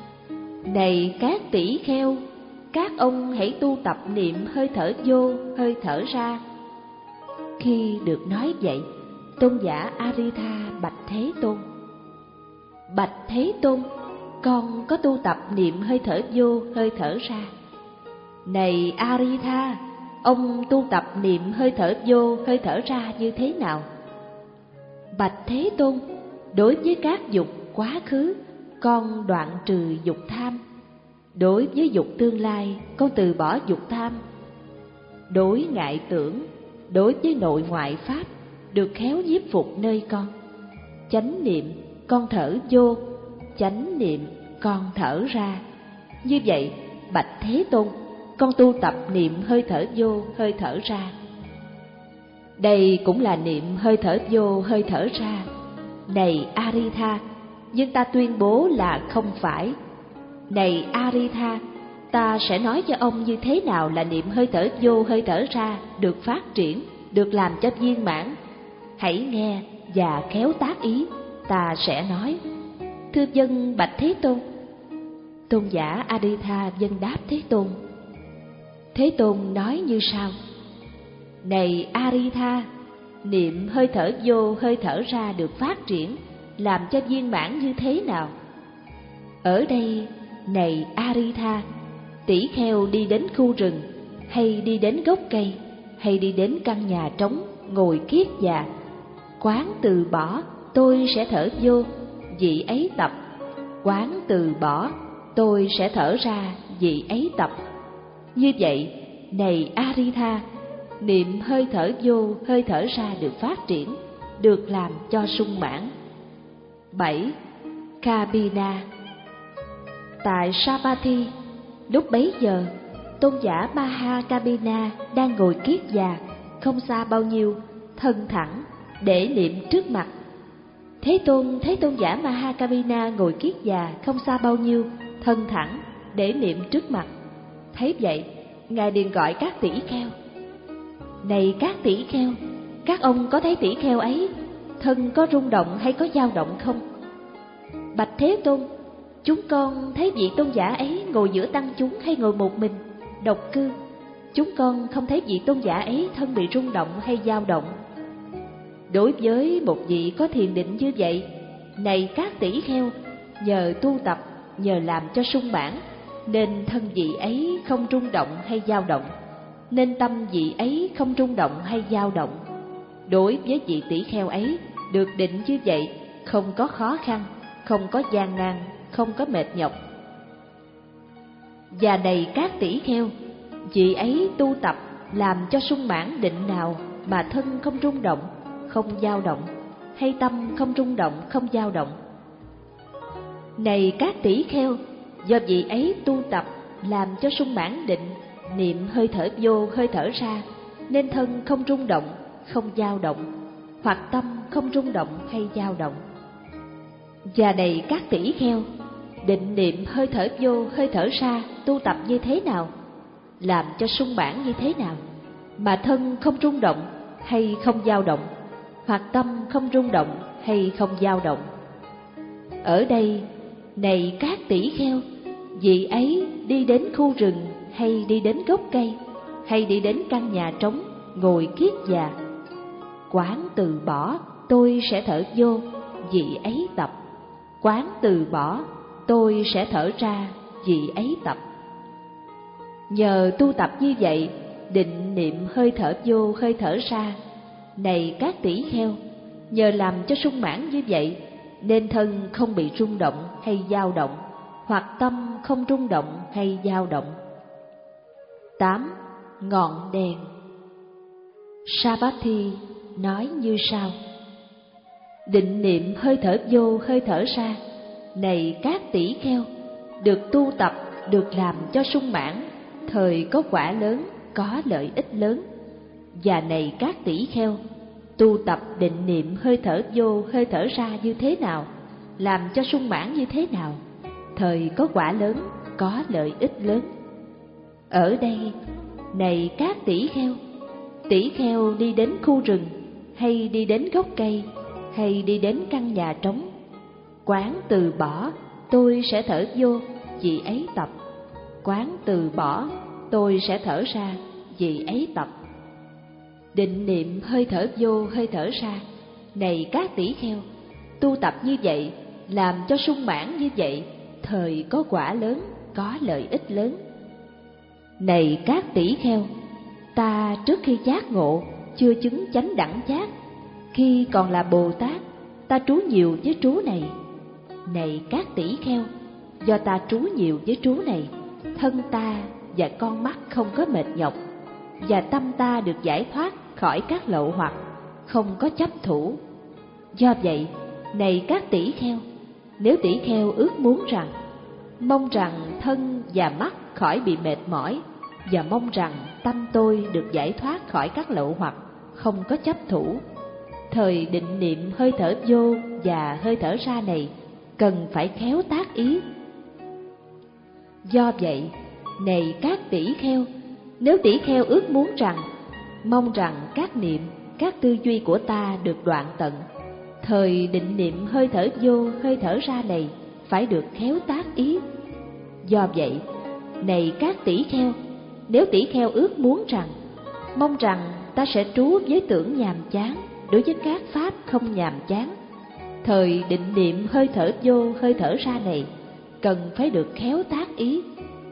này các tỷ kheo, các ông hãy tu tập niệm hơi thở vô, hơi thở ra. Khi được nói vậy, tôn giả Aritha bạch Thế Tôn: bạch Thế Tôn, con có tu tập niệm hơi thở vô, hơi thở ra. Này Aritha, ông tu tập niệm hơi thở vô, hơi thở ra như thế nào? Bạch Thế Tôn, đối với các dục quá khứ, con đoạn trừ dục tham. Đối với dục tương lai, con từ bỏ dục tham. Đối ngại tưởng, đối với nội ngoại pháp, được khéo nhiếp phục nơi con. Chánh niệm, con thở vô, chánh niệm, con thở ra. Như vậy, bạch Thế Tôn, con tu tập niệm hơi thở vô, hơi thở ra. Đây cũng là niệm hơi thở vô, hơi thở ra. Này Aritha, nhưng ta tuyên bố là không phải. Này Aritha, ta sẽ nói cho ông như thế nào là niệm hơi thở vô, hơi thở ra được phát triển, được làm cho viên mãn. Hãy nghe và khéo tác ý, ta sẽ nói. Thưa vâng bạch Thế Tôn. Tôn giả Aritha vâng đáp Thế Tôn. Thế Tôn nói như sau: Này Aritha, niệm hơi thở vô, hơi thở ra được phát triển, làm cho viên mãn như thế nào? Ở đây, này Aritha, tỷ kheo đi đến khu rừng, hay đi đến gốc cây, hay đi đến căn nhà trống, ngồi kiết già, quán từ bỏ, tôi sẽ thở vô, vị ấy tập. Quán từ bỏ, tôi sẽ thở ra, vị ấy tập. Như vậy, này Aritha, niệm hơi thở vô, hơi thở ra được phát triển, được làm cho sung mãn. Bảy. Kabina. Tại Savatthi, lúc bấy giờ, tôn giả Mahakabina đang ngồi kiết già, không xa bao nhiêu, thân thẳng, để niệm trước mặt. Thế Tôn thấy tôn giả Mahakabina ngồi kiết già, không xa bao nhiêu, thân thẳng, để niệm trước mặt. Thấy vậy, Ngài liền gọi các tỷ kheo: Này các tỷ kheo, các ông có thấy tỷ kheo ấy, thân có rung động hay có dao động không? Bạch Thế Tôn, chúng con thấy vị tôn giả ấy ngồi giữa tăng chúng hay ngồi một mình, độc cư. Chúng con không thấy vị tôn giả ấy thân bị rung động hay dao động. Đối với một vị có thiền định như vậy, này các tỷ kheo, nhờ tu tập, nhờ làm cho sung mãn, nên thân vị ấy không rung động hay dao động, nên tâm vị ấy không rung động hay dao động. Đối với vị tỷ kheo ấy, được định như vậy, không có khó khăn, không có gian nan, không có mệt nhọc. Và này các tỷ kheo, vị ấy tu tập làm cho sung mãn định nào mà thân không rung động, không dao động, hay tâm không rung động, không dao động? Này các tỷ kheo, do vị ấy tu tập làm cho sung mãn định, niệm hơi thở vô, hơi thở ra, nên thân không rung động, không dao động, hoặc tâm không rung động hay dao động. Và này các tỷ kheo, định niệm hơi thở vô, hơi thở ra tu tập như thế nào, làm cho sung mãn như thế nào, mà thân không rung động hay không dao động, hoặc tâm không rung động hay không dao động? Ở đây, này các tỷ kheo, vị ấy đi đến khu rừng, hay đi đến gốc cây, hay đi đến căn nhà trống, ngồi kiết già, quán từ bỏ, tôi sẽ thở vô, vị ấy tập. Quán từ bỏ, tôi sẽ thở ra, vị ấy tập. Nhờ tu tập như vậy, định niệm hơi thở vô, hơi thở ra, này các tỷ kheo, nhờ làm cho sung mãn như vậy, nên thân không bị rung động hay dao động, hoặc tâm không rung động hay dao động. Tám. Ngọn đèn. Savatthi nói như sau: Định niệm hơi thở vô, hơi thở ra, này các tỷ kheo, được tu tập, được làm cho sung mãn, thời có quả lớn, có lợi ích lớn. Và này các tỷ kheo, tu tập định niệm hơi thở vô, hơi thở ra như thế nào, làm cho sung mãn như thế nào, thời có quả lớn, có lợi ích lớn. Ở đây, này các tỷ kheo, tỷ kheo đi đến khu rừng, hay đi đến gốc cây, hay đi đến căn nhà trống, quán từ bỏ, tôi sẽ thở vô, vị ấy tập. Quán từ bỏ, tôi sẽ thở ra, vị ấy tập. Định niệm hơi thở vô, hơi thở ra, này các tỷ kheo, tu tập như vậy, làm cho sung mãn như vậy, thời có quả lớn, có lợi ích lớn. Này các tỷ kheo, ta trước khi giác ngộ, chưa chứng chánh đẳng giác, khi còn là Bồ Tát, ta trú nhiều với trú này. này các tỷ kheo, do ta trú nhiều với trú này, thân ta và con mắt không có mệt nhọc, và tâm ta được giải thoát khỏi các lậu hoặc, không có chấp thủ. Do vậy, này các tỷ kheo, nếu tỷ kheo ước muốn rằng, mong rằng thân và mắt khỏi bị mệt mỏi, và mong rằng tâm tôi được giải thoát khỏi các lậu hoặc, không có chấp thủ, thời định niệm hơi thở vô và hơi thở ra này cần phải khéo tác ý. Do vậy, này các tỷ kheo, nếu tỷ kheo ước muốn rằng, mong rằng các niệm, các tư duy của ta được đoạn tận, thời định niệm hơi thở vô hơi thở ra này phải được khéo tác ý. Do vậy, này các tỷ kheo, nếu tỷ kheo ước muốn rằng, mong rằng ta sẽ trú với tưởng nhàm chán đối với các pháp không nhàm chán, thời định niệm hơi thở vô hơi thở ra này cần phải được khéo tác ý.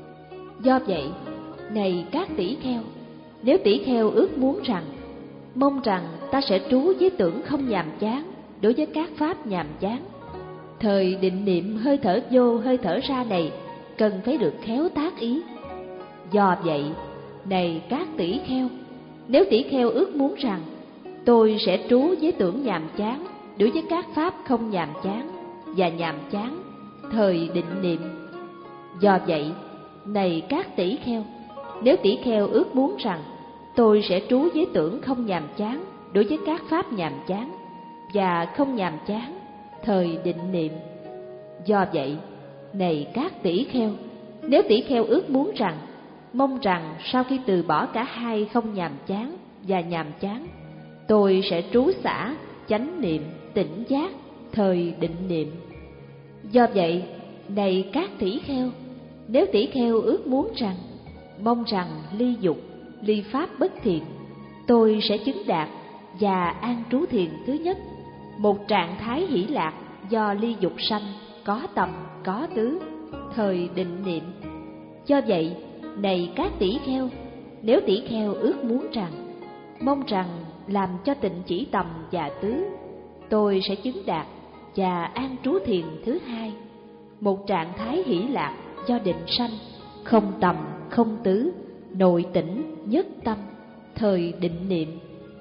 Do vậy, này các tỷ kheo, nếu tỷ kheo ước muốn rằng, mong rằng ta sẽ trú với tưởng không nhàm chán đối với các pháp nhàm chán, thời định niệm hơi thở vô hơi thở ra này cần phải được khéo tác ý. Do vậy, này các tỷ kheo, nếu tỷ kheo ước muốn rằng, tôi sẽ trú với tưởng nhàm chán đối với các pháp không nhàm chán và nhàm chán, thời định niệm. Do vậy, này các tỷ kheo, nếu tỷ kheo ước muốn rằng, tôi sẽ trú với tưởng không nhàm chán đối với các pháp nhàm chán và không nhàm chán, thời định niệm. Do vậy, này các tỷ kheo, nếu tỷ kheo ước muốn rằng, mong rằng sau khi từ bỏ cả hai không nhàm chán và nhàm chán, tôi sẽ trú xả, chánh niệm, tỉnh giác, thời định niệm. Do vậy, này các tỷ kheo, nếu tỷ kheo ước muốn rằng, mong rằng ly dục, ly pháp bất thiện, tôi sẽ chứng đạt và an trú thiền thứ nhất, một trạng thái hỷ lạc do ly dục sanh, có tầm, có tứ, thời định niệm. Do vậy, này các tỷ kheo, nếu tỷ kheo ước muốn rằng, mong rằng làm cho tịnh chỉ tầm và tứ, tôi sẽ chứng đạt và an trú thiền thứ hai, một trạng thái hỷ lạc do định sanh, không tầm, không tứ, nội tỉnh, nhất tâm, thời định niệm.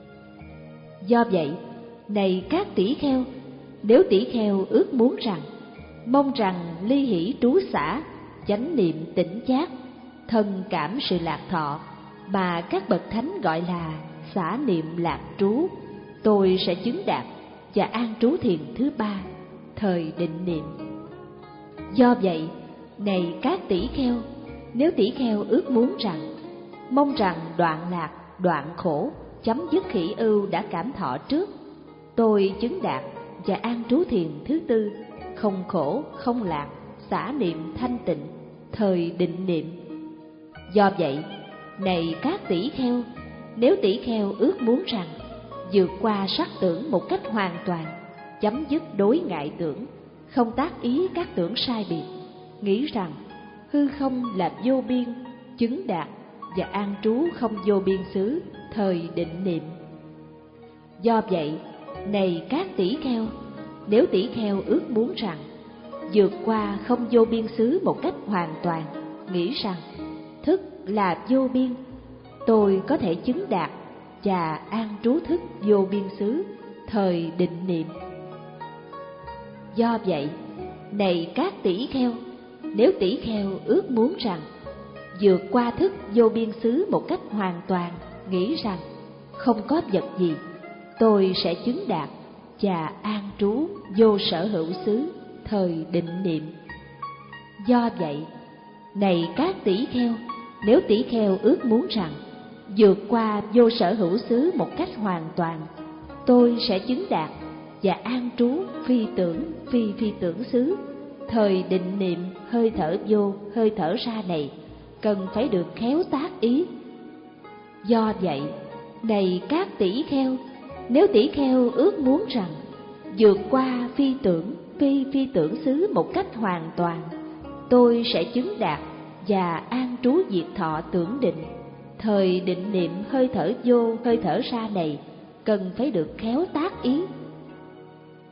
Do vậy, này các tỷ kheo, nếu tỷ kheo ước muốn rằng, mong rằng ly hỷ trú xả, chánh niệm tỉnh giác, thân cảm sự lạc thọ, mà các bậc thánh gọi là xả niệm lạc trú, tôi sẽ chứng đạt và an trú thiền thứ ba, thời định niệm. Do vậy, này các tỷ kheo, nếu tỷ kheo ước muốn rằng, mong rằng đoạn lạc, đoạn khổ, chấm dứt khỉ ưu đã cảm thọ trước, tôi chứng đạt và an trú thiền thứ tư, không khổ, không lạc, xả niệm thanh tịnh, thời định niệm. Do vậy, này các tỷ kheo, nếu tỷ kheo ước muốn rằng, vượt qua sắc tưởng một cách hoàn toàn, chấm dứt đối ngại tưởng, không tác ý các tưởng sai biệt, nghĩ rằng hư không là vô biên, chứng đạt và an trú không vô biên xứ, thời định niệm. Do vậy, này các tỷ kheo, nếu tỷ kheo ước muốn rằng, vượt qua không vô biên xứ một cách hoàn toàn, nghĩ rằng thức là vô biên, tôi có thể chứng đạt và an trú thức vô biên xứ, thời định niệm. Do vậy, này các tỷ kheo, nếu tỷ kheo ước muốn rằng, vượt qua thức vô biên xứ một cách hoàn toàn, nghĩ rằng không có vật gì, tôi sẽ chứng đạt và an trú vô sở hữu xứ, thời định niệm. Do vậy, này các tỷ kheo, nếu tỷ kheo ước muốn rằng, vượt qua vô sở hữu xứ một cách hoàn toàn, tôi sẽ chứng đạt và an trú phi tưởng, phi phi tưởng xứ, thời định niệm hơi thở vô, hơi thở ra này cần phải được khéo tác ý. Do vậy, này các tỷ kheo, nếu tỷ kheo ước muốn rằng, vượt qua phi tưởng, phi phi tưởng xứ một cách hoàn toàn, tôi sẽ chứng đạt và an trú diệt thọ tưởng định, thời định niệm hơi thở vô, hơi thở ra này cần phải được khéo tác ý.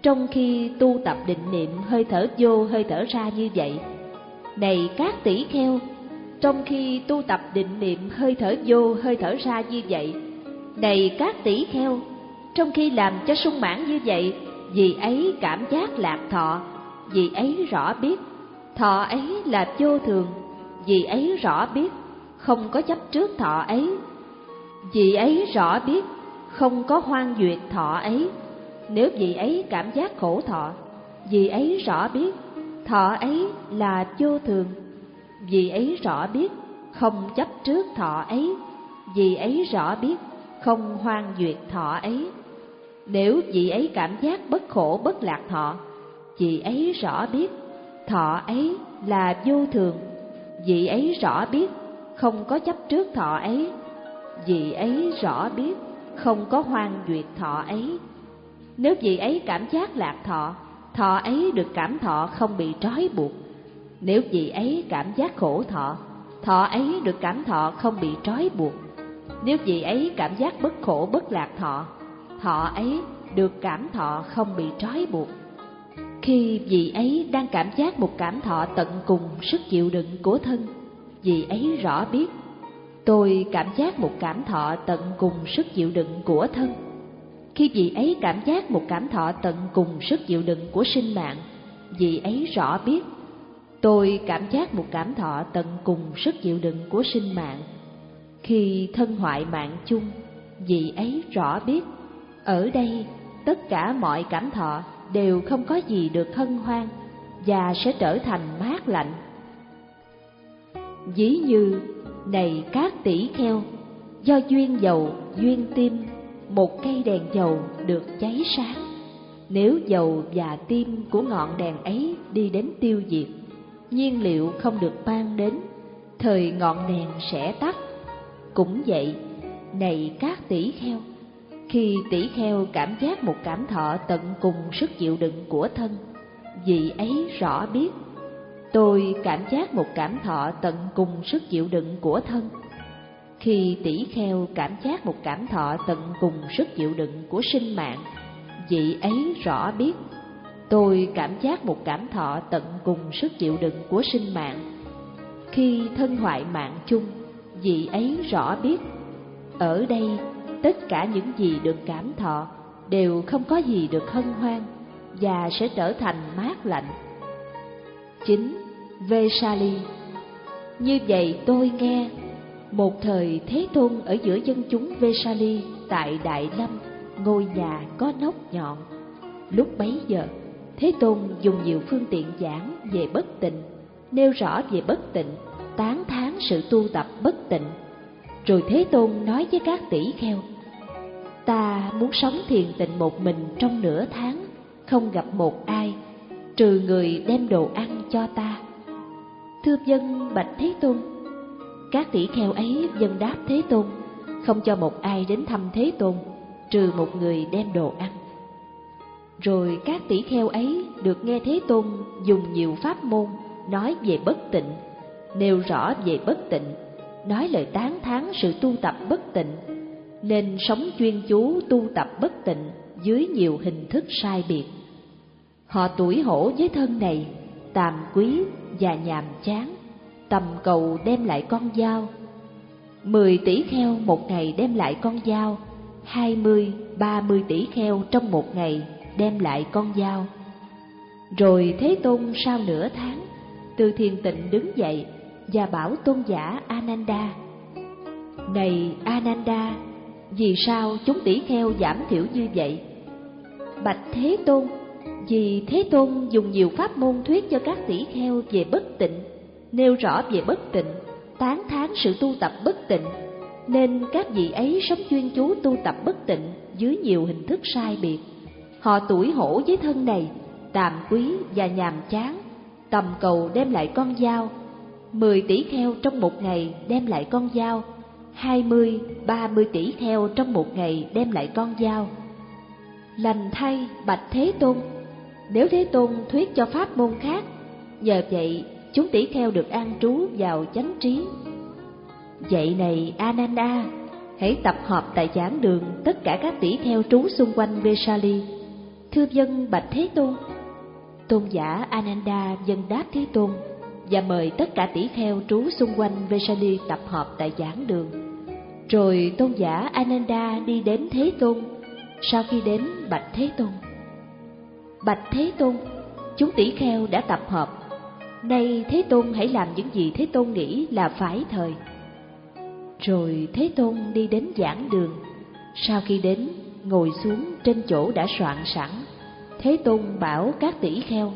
trong khi tu tập định niệm hơi thở vô hơi thở ra như vậy. Này các tỷ kheo, trong khi tu tập định niệm hơi thở vô hơi thở ra như vậy. Này các tỷ kheo, trong khi làm cho sung mãn như vậy, vì ấy cảm giác lạc thọ, vì ấy rõ biết thọ ấy là vô thường, vì ấy rõ biết không có chấp trước thọ ấy, vì ấy rõ biết không có hoan duyệt thọ ấy. Nếu vì ấy cảm giác khổ thọ, vì ấy rõ biết thọ ấy là vô thường, vì ấy rõ biết không chấp trước thọ ấy, vì ấy rõ biết không hoan duyệt thọ ấy. Nếu vì ấy cảm giác bất khổ bất lạc thọ, vì ấy rõ biết thọ ấy là vô thường, vì ấy rõ biết không có chấp trước thọ ấy, vì ấy rõ biết không có hoan duyệt thọ ấy. Nếu vì ấy cảm giác lạc thọ, thọ ấy được cảm thọ không bị trói buộc. Nếu vì ấy cảm giác khổ thọ, thọ ấy được cảm thọ không bị trói buộc. Nếu vì ấy cảm giác bất khổ bất lạc thọ, thọ ấy được cảm thọ không bị trói buộc. Khi vị ấy đang cảm giác một cảm thọ tận cùng sức chịu đựng của thân, vị ấy rõ biết tôi cảm giác một cảm thọ tận cùng sức chịu đựng của thân. Khi vị ấy cảm giác một cảm thọ tận cùng sức chịu đựng của sinh mạng, vị ấy rõ biết tôi cảm giác một cảm thọ tận cùng sức chịu đựng của sinh mạng. Khi thân hoại mạng chung, vị ấy rõ biết ở đây tất cả mọi cảm thọ đều không có gì được hân hoan và sẽ trở thành mát lạnh. Ví như, này các tỷ kheo, do duyên dầu, duyên tim, một cây đèn dầu được cháy sáng. Nếu dầu và tim của ngọn đèn ấy đi đến tiêu diệt, nhiên liệu không được mang đến, thời ngọn đèn sẽ tắt. Cũng vậy, này các tỷ kheo, khi tỷ kheo cảm giác một cảm thọ tận cùng sức chịu đựng của thân, vị ấy rõ biết tôi cảm giác một cảm thọ tận cùng sức chịu đựng của thân. Khi tỷ kheo cảm giác một cảm thọ tận cùng sức chịu đựng của sinh mạng, vị ấy rõ biết tôi cảm giác một cảm thọ tận cùng sức chịu đựng của sinh mạng. Khi thân hoại mạng chung, vị ấy rõ biết ở đây tất cả những gì được cảm thọ đều không có gì được hân hoan và sẽ trở thành mát lạnh. Chính Vesali. Như vậy tôi nghe, một thời Thế Tôn ở giữa dân chúng Vesali tại Đại Lâm, ngôi nhà có nóc nhọn. Lúc bấy giờ, Thế Tôn dùng nhiều phương tiện giảng về bất tịnh, nêu rõ về bất tịnh, tán thán sự tu tập bất tịnh. Rồi Thế Tôn nói với các tỷ kheo, ta muốn sống thiền tịnh một mình trong nửa tháng, không gặp một ai, trừ người đem đồ ăn cho ta. Thưa vâng, bạch Thế Tôn. Các tỷ kheo ấy vâng đáp Thế Tôn, không cho một ai đến thăm Thế Tôn, trừ một người đem đồ ăn. Rồi các tỷ kheo ấy được nghe Thế Tôn dùng nhiều pháp môn nói về bất tịnh, nêu rõ về bất tịnh, nói lời tán thán sự tu tập bất tịnh, nên sống chuyên chú tu tập bất tịnh dưới nhiều hình thức sai biệt. Họ tủi hổ với thân này, tàm quý và nhàm chán, tầm cầu đem lại con dao. Mười tỷ kheo một ngày đem lại con dao, hai mươi, ba mươi tỷ kheo trong một ngày đem lại con dao. Rồi Thế Tôn sau nửa tháng từ thiền tịnh đứng dậy và bảo tôn giả Ananda, này Ananda, vì sao chúng tỷ kheo giảm thiểu như vậy? Bạch Thế Tôn, vì Thế Tôn dùng nhiều pháp môn thuyết cho các tỷ kheo về bất tịnh, nêu rõ về bất tịnh, tán thán sự tu tập bất tịnh, nên các vị ấy sống chuyên chú tu tập bất tịnh dưới nhiều hình thức sai biệt. Họ tủi hổ với thân này, tàm quý và nhàm chán, tầm cầu đem lại con dao. Mười tỷ kheo trong một ngày đem lại con dao, hai mươi, ba mươi tỷ kheo trong một ngày đem lại con dao. Lành thay, bạch Thế Tôn, nếu Thế Tôn thuyết cho pháp môn khác, nhờ vậy chúng tỷ kheo được an trú vào chánh trí. Vậy này Ananda, hãy tập hợp tại giảng đường tất cả các tỷ kheo trú xung quanh Vesali. Thưa vâng bạch Thế Tôn. Tôn giả Ananda vâng đáp Thế Tôn và mời tất cả tỷ kheo trú xung quanh Vesali tập hợp tại giảng đường. Rồi tôn giả Ananda đi đến Thế Tôn. Sau khi đến bạch Thế Tôn: Bạch Thế Tôn, chúng tỷ kheo đã tập hợp. Nay Thế Tôn hãy làm những gì Thế Tôn nghĩ là phải thời. Rồi Thế Tôn đi đến giảng đường. Sau khi đến, ngồi xuống trên chỗ đã soạn sẵn. Thế Tôn bảo các tỷ kheo: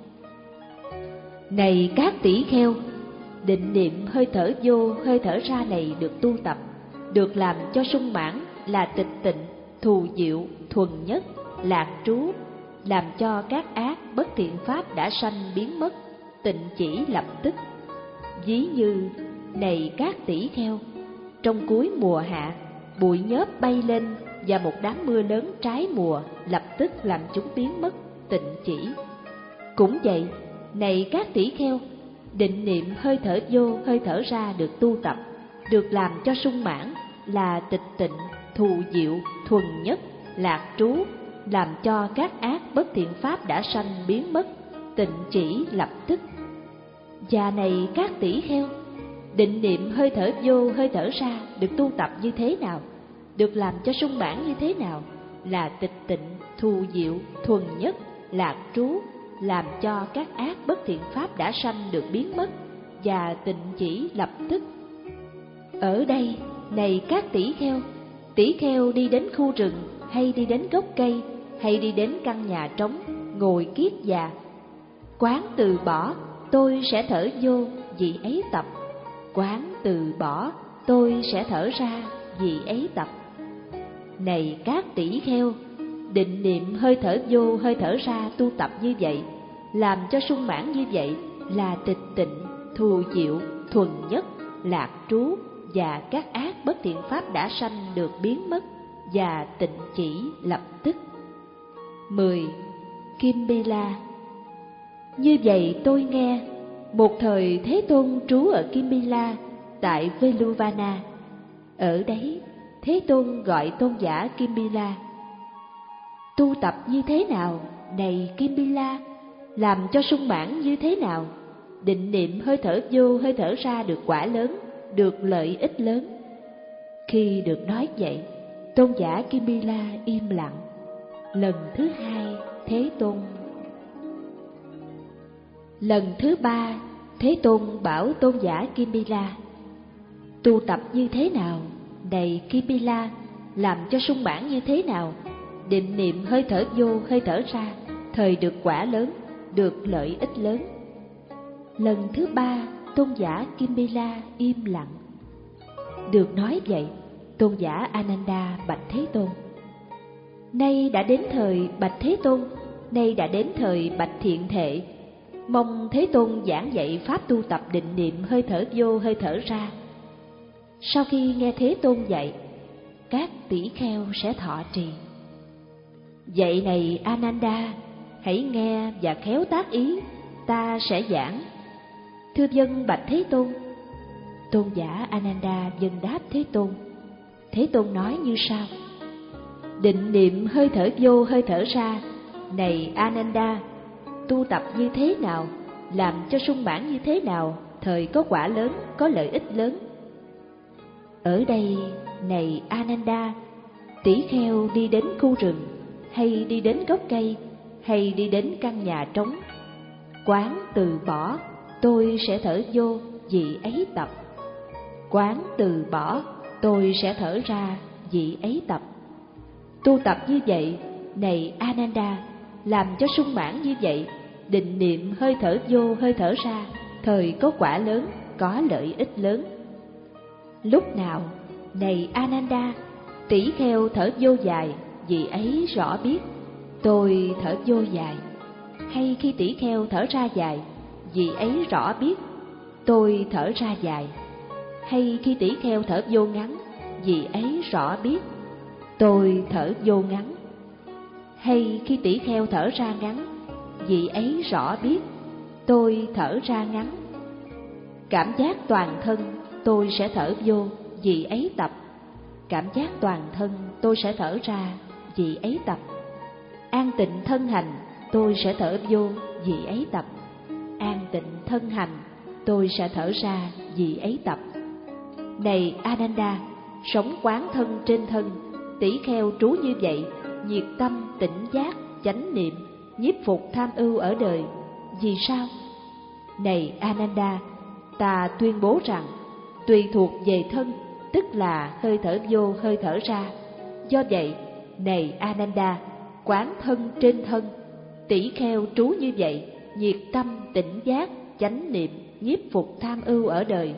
Này các tỷ kheo, định niệm hơi thở vô hơi thở ra này được tu tập, được làm cho sung mãn, là tịch tịnh, thù diệu, thuần nhất, lạc trú, làm cho các ác bất thiện pháp đã sanh biến mất, tịnh chỉ lập tức. Ví như, này các tỷ kheo, trong cuối mùa hạ, bụi nhớp bay lên và một đám mưa lớn trái mùa lập tức làm chúng biến mất, tịnh chỉ. Cũng vậy, này các tỷ kheo, định niệm hơi thở vô hơi thở ra được tu tập, được làm cho sung mãn, là tịch tịnh, thù diệu, thuần nhất, lạc trú, làm cho các ác bất thiện pháp đã sanh biến mất, tịnh chỉ lập tức. Và này các tỷ kheo, định niệm hơi thở vô hơi thở ra được tu tập như thế nào, được làm cho sung mãn như thế nào, là tịch tịnh, thù diệu, thuần nhất, lạc trú, làm cho các ác bất thiện pháp đã sanh được biến mất, và tịnh chỉ lập tức. Ở đây, này các tỷ kheo, tỷ kheo đi đến khu rừng, hay đi đến gốc cây, hay đi đến căn nhà trống, ngồi kiết già, quán từ bỏ, tôi sẽ thở vô, vị ấy tập. Quán từ bỏ, tôi sẽ thở ra, vị ấy tập. Này các tỷ kheo, định niệm hơi thở vô hơi thở ra tu tập như vậy, làm cho sung mãn như vậy, là tịch tịnh, thù diệu, thuần nhất, lạc trú, và các ác bất thiện pháp đã sanh được biến mất, và tịnh chỉ lập tức. Mười. Kimbila. Như vậy tôi nghe, một thời Thế Tôn trú ở Kimbila tại Veluvana. Ở đấy, Thế Tôn gọi tôn giả Kimbila: Tu tập như thế nào, này Kimbila? Làm cho sung mãn như thế nào? Định niệm hơi thở vô hơi thở ra được quả lớn, được lợi ích lớn. Khi được nói vậy, tôn giả Kimbila im lặng. Lần thứ hai, Thế Tôn. Lần thứ ba, Thế Tôn bảo tôn giả Kimbila: Tu tập như thế nào, này Kimbila? Làm cho sung mãn như thế nào? Định niệm hơi thở vô hơi thở ra, thời được quả lớn, được lợi ích lớn. Lần thứ ba, tôn giả Kimbila im lặng. Được nói vậy, tôn giả Ananda bạch Thế Tôn: Nay đã đến thời bạch Thế Tôn, nay đã đến thời bạch Thiện Thệ. Mong Thế Tôn giảng dạy pháp tu tập định niệm hơi thở vô hơi thở ra. Sau khi nghe Thế Tôn dạy, các tỷ kheo sẽ thọ trì. Vậy này Ananda, hãy nghe và khéo tác ý, ta sẽ giảng. Thưa vâng bạch Thế Tôn. Tôn giả Ananda vâng đáp Thế Tôn. Thế Tôn nói như sau: Định niệm hơi thở vô hơi thở ra, này Ananda, tu tập như thế nào, làm cho sung mãn như thế nào, thời có quả lớn, có lợi ích lớn. Ở đây, này Ananda, tỷ kheo đi đến khu rừng, hay đi đến gốc cây, hay đi đến căn nhà trống, quán từ bỏ, tôi sẽ thở vô, vị ấy tập. Quán từ bỏ, tôi sẽ thở ra, vị ấy tập. Tu tập như vậy, này Ananda, làm cho sung mãn như vậy, định niệm hơi thở vô hơi thở ra, thời có quả lớn, có lợi ích lớn. Lúc nào, này Ananda, tỷ kheo thở vô dài, vị ấy rõ biết, tôi thở vô dài. Hay khi tỷ kheo thở ra dài, vị ấy rõ biết, tôi thở ra dài. Hay khi tỷ kheo thở vô ngắn, vị ấy rõ biết, tôi thở vô ngắn. Hay khi tỷ kheo thở ra ngắn, vị ấy rõ biết, tôi thở ra ngắn. Cảm giác toàn thân, tôi sẽ thở vô, vị ấy tập. Cảm giác toàn thân, tôi sẽ thở ra, vị ấy tập. An tịnh thân hành, tôi sẽ thở vô vì ấy tập. An tịnh thân hành, tôi sẽ thở ra vì ấy tập. Này Ananda, sống quán thân trên thân, tỷ kheo trú như vậy, nhiệt tâm, tỉnh giác, chánh niệm, nhiếp phục tham ưu ở đời. Vì sao? Này Ananda, ta tuyên bố rằng tùy thuộc về thân, tức là hơi thở vô, hơi thở ra. Do vậy, này Ananda, quán thân trên thân, tỷ kheo trú như vậy, nhiệt tâm, tỉnh giác, chánh niệm, nhiếp phục tham ưu ở đời.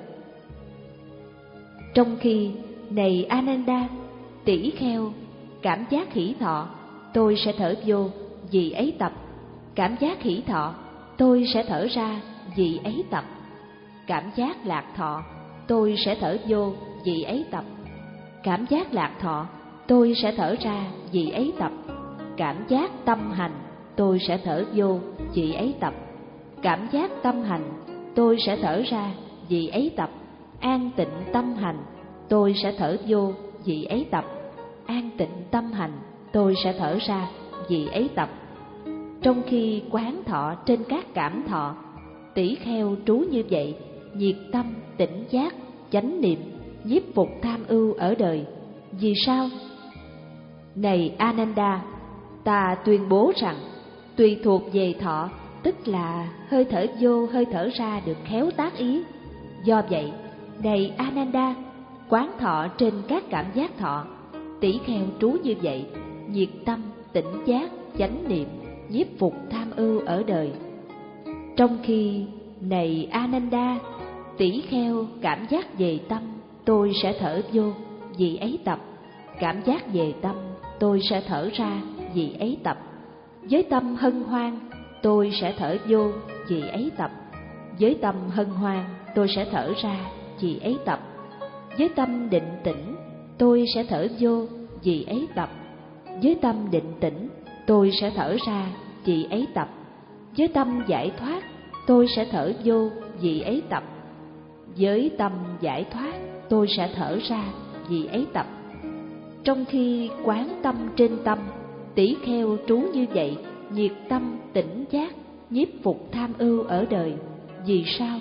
Trong khi, này Ananda, tỷ kheo cảm giác hỷ thọ, tôi sẽ thở vô vì ấy tập. Cảm giác hỷ thọ, tôi sẽ thở ra vì ấy tập. Cảm giác lạc thọ, tôi sẽ thở vô vì ấy tập. Cảm giác lạc thọ, tôi sẽ thở ra vì ấy tập. Cảm giác tâm hành, tôi sẽ thở vô vì ấy tập. Cảm giác tâm hành, tôi sẽ thở ra vì ấy tập. An tịnh tâm hành, tôi sẽ thở vô vì ấy tập. An tịnh tâm hành, tôi sẽ thở ra vì ấy tập. Trong khi quán thọ trên các cảm thọ, tỷ kheo trú như vậy, nhiệt tâm, tỉnh giác, chánh niệm, nhiếp phục tham ưu ở đời. Vì sao? Này Ananda, ta tuyên bố rằng tùy thuộc về thọ, tức là hơi thở vô, hơi thở ra được khéo tác ý. Do vậy, này Ananda, quán thọ trên các cảm giác thọ, tỷ kheo trú như vậy, nhiệt tâm, tỉnh giác, chánh niệm, nhiếp phục tham ưu ở đời. Trong khi, này Ananda, tỷ kheo cảm giác về tâm, tôi sẽ thở vô vì ấy tập. Cảm giác về tâm, tôi sẽ thở ra vì ấy tập. Với tâm hân hoan, tôi sẽ thở vô vì ấy tập. Với tâm hân hoan, tôi sẽ thở ra vì ấy tập. Với tâm định tĩnh, tôi sẽ thở vô vì ấy tập. Với tâm định tĩnh, tôi sẽ thở ra vì ấy tập. Với tâm giải thoát, tôi sẽ thở vô vì ấy tập. Với tâm giải thoát, tôi sẽ thở ra vì ấy tập. Trong khi quán tâm trên tâm, tỷ kheo trú như vậy, nhiệt tâm, tỉnh giác, nhiếp phục tham ưu ở đời. Vì sao?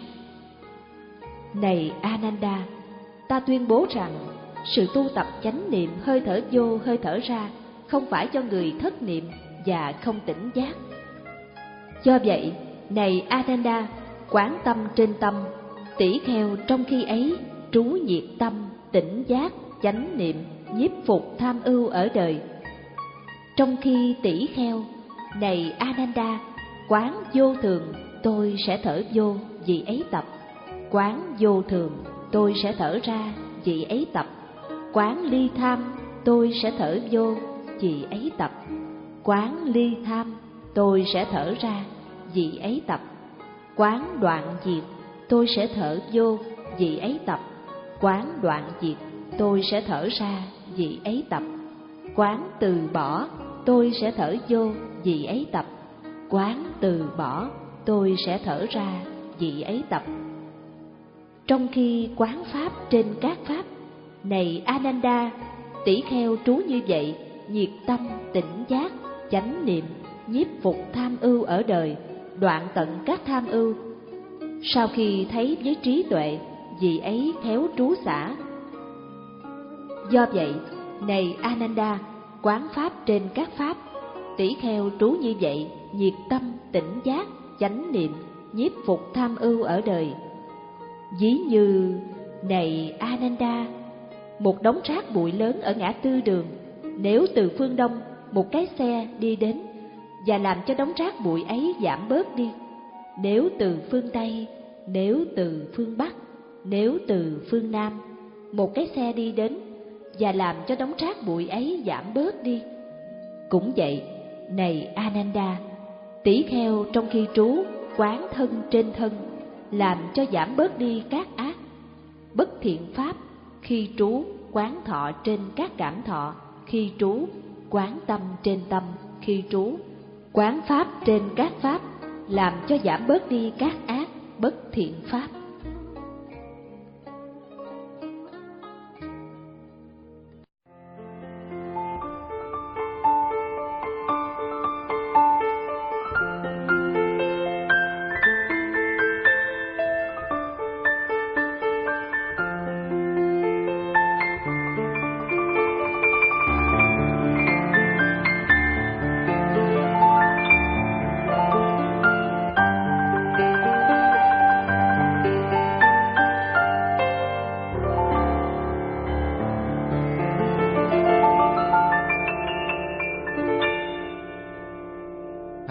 Này Ananda, ta tuyên bố rằng sự tu tập chánh niệm hơi thở vô, hơi thở ra không phải cho người thất niệm và không tỉnh giác. Do vậy, này Ananda, quán tâm trên tâm, tỷ kheo trong khi ấy trú nhiệt tâm, tỉnh giác, chánh niệm, nhiếp phục tham ưu ở đời. Trong khi tỷ kheo, này Ananda, quán vô thường, tôi sẽ thở vô vì ấy tập. Quán vô thường, tôi sẽ thở ra vì ấy tập. Quán ly tham, tôi sẽ thở vô vì ấy tập. Quán ly tham, tôi sẽ thở ra vì ấy tập. Quán đoạn diệt, tôi sẽ thở vô vì ấy tập. Quán đoạn diệt, tôi sẽ thở ra vì ấy tập. Quán từ bỏ, tôi sẽ thở vô vì ấy tập. Quán từ bỏ, tôi sẽ thở ra vì ấy tập. Trong khi quán pháp trên các pháp, này Ananda, tỷ kheo trú như vậy, nhiệt tâm, tỉnh giác, chánh niệm, nhiếp phục tham ưu ở đời, đoạn tận các tham ưu. Sau khi thấy với trí tuệ, vì ấy khéo trú xả. Do vậy, này Ananda, quán pháp trên các pháp, tỷ kheo trú như vậy, nhiệt tâm, tỉnh giác, chánh niệm, nhiếp phục tham ưu ở đời. Ví như, này Ananda, một đống rác bụi lớn ở ngã tư đường, nếu từ phương Đông một cái xe đi đến và làm cho đống rác bụi ấy giảm bớt đi. Nếu từ phương Tây, nếu từ phương Bắc, nếu từ phương Nam, một cái xe đi đến và làm cho đống rác bụi ấy giảm bớt đi. Cũng vậy, này Ananda, tỷ kheo trong khi trú quán thân trên thân, làm cho giảm bớt đi các ác. Bất thiện pháp, khi trú quán thọ trên các cảm thọ, khi trú quán tâm trên tâm, khi trú quán pháp trên các pháp, làm cho giảm bớt đi các ác bất thiện pháp.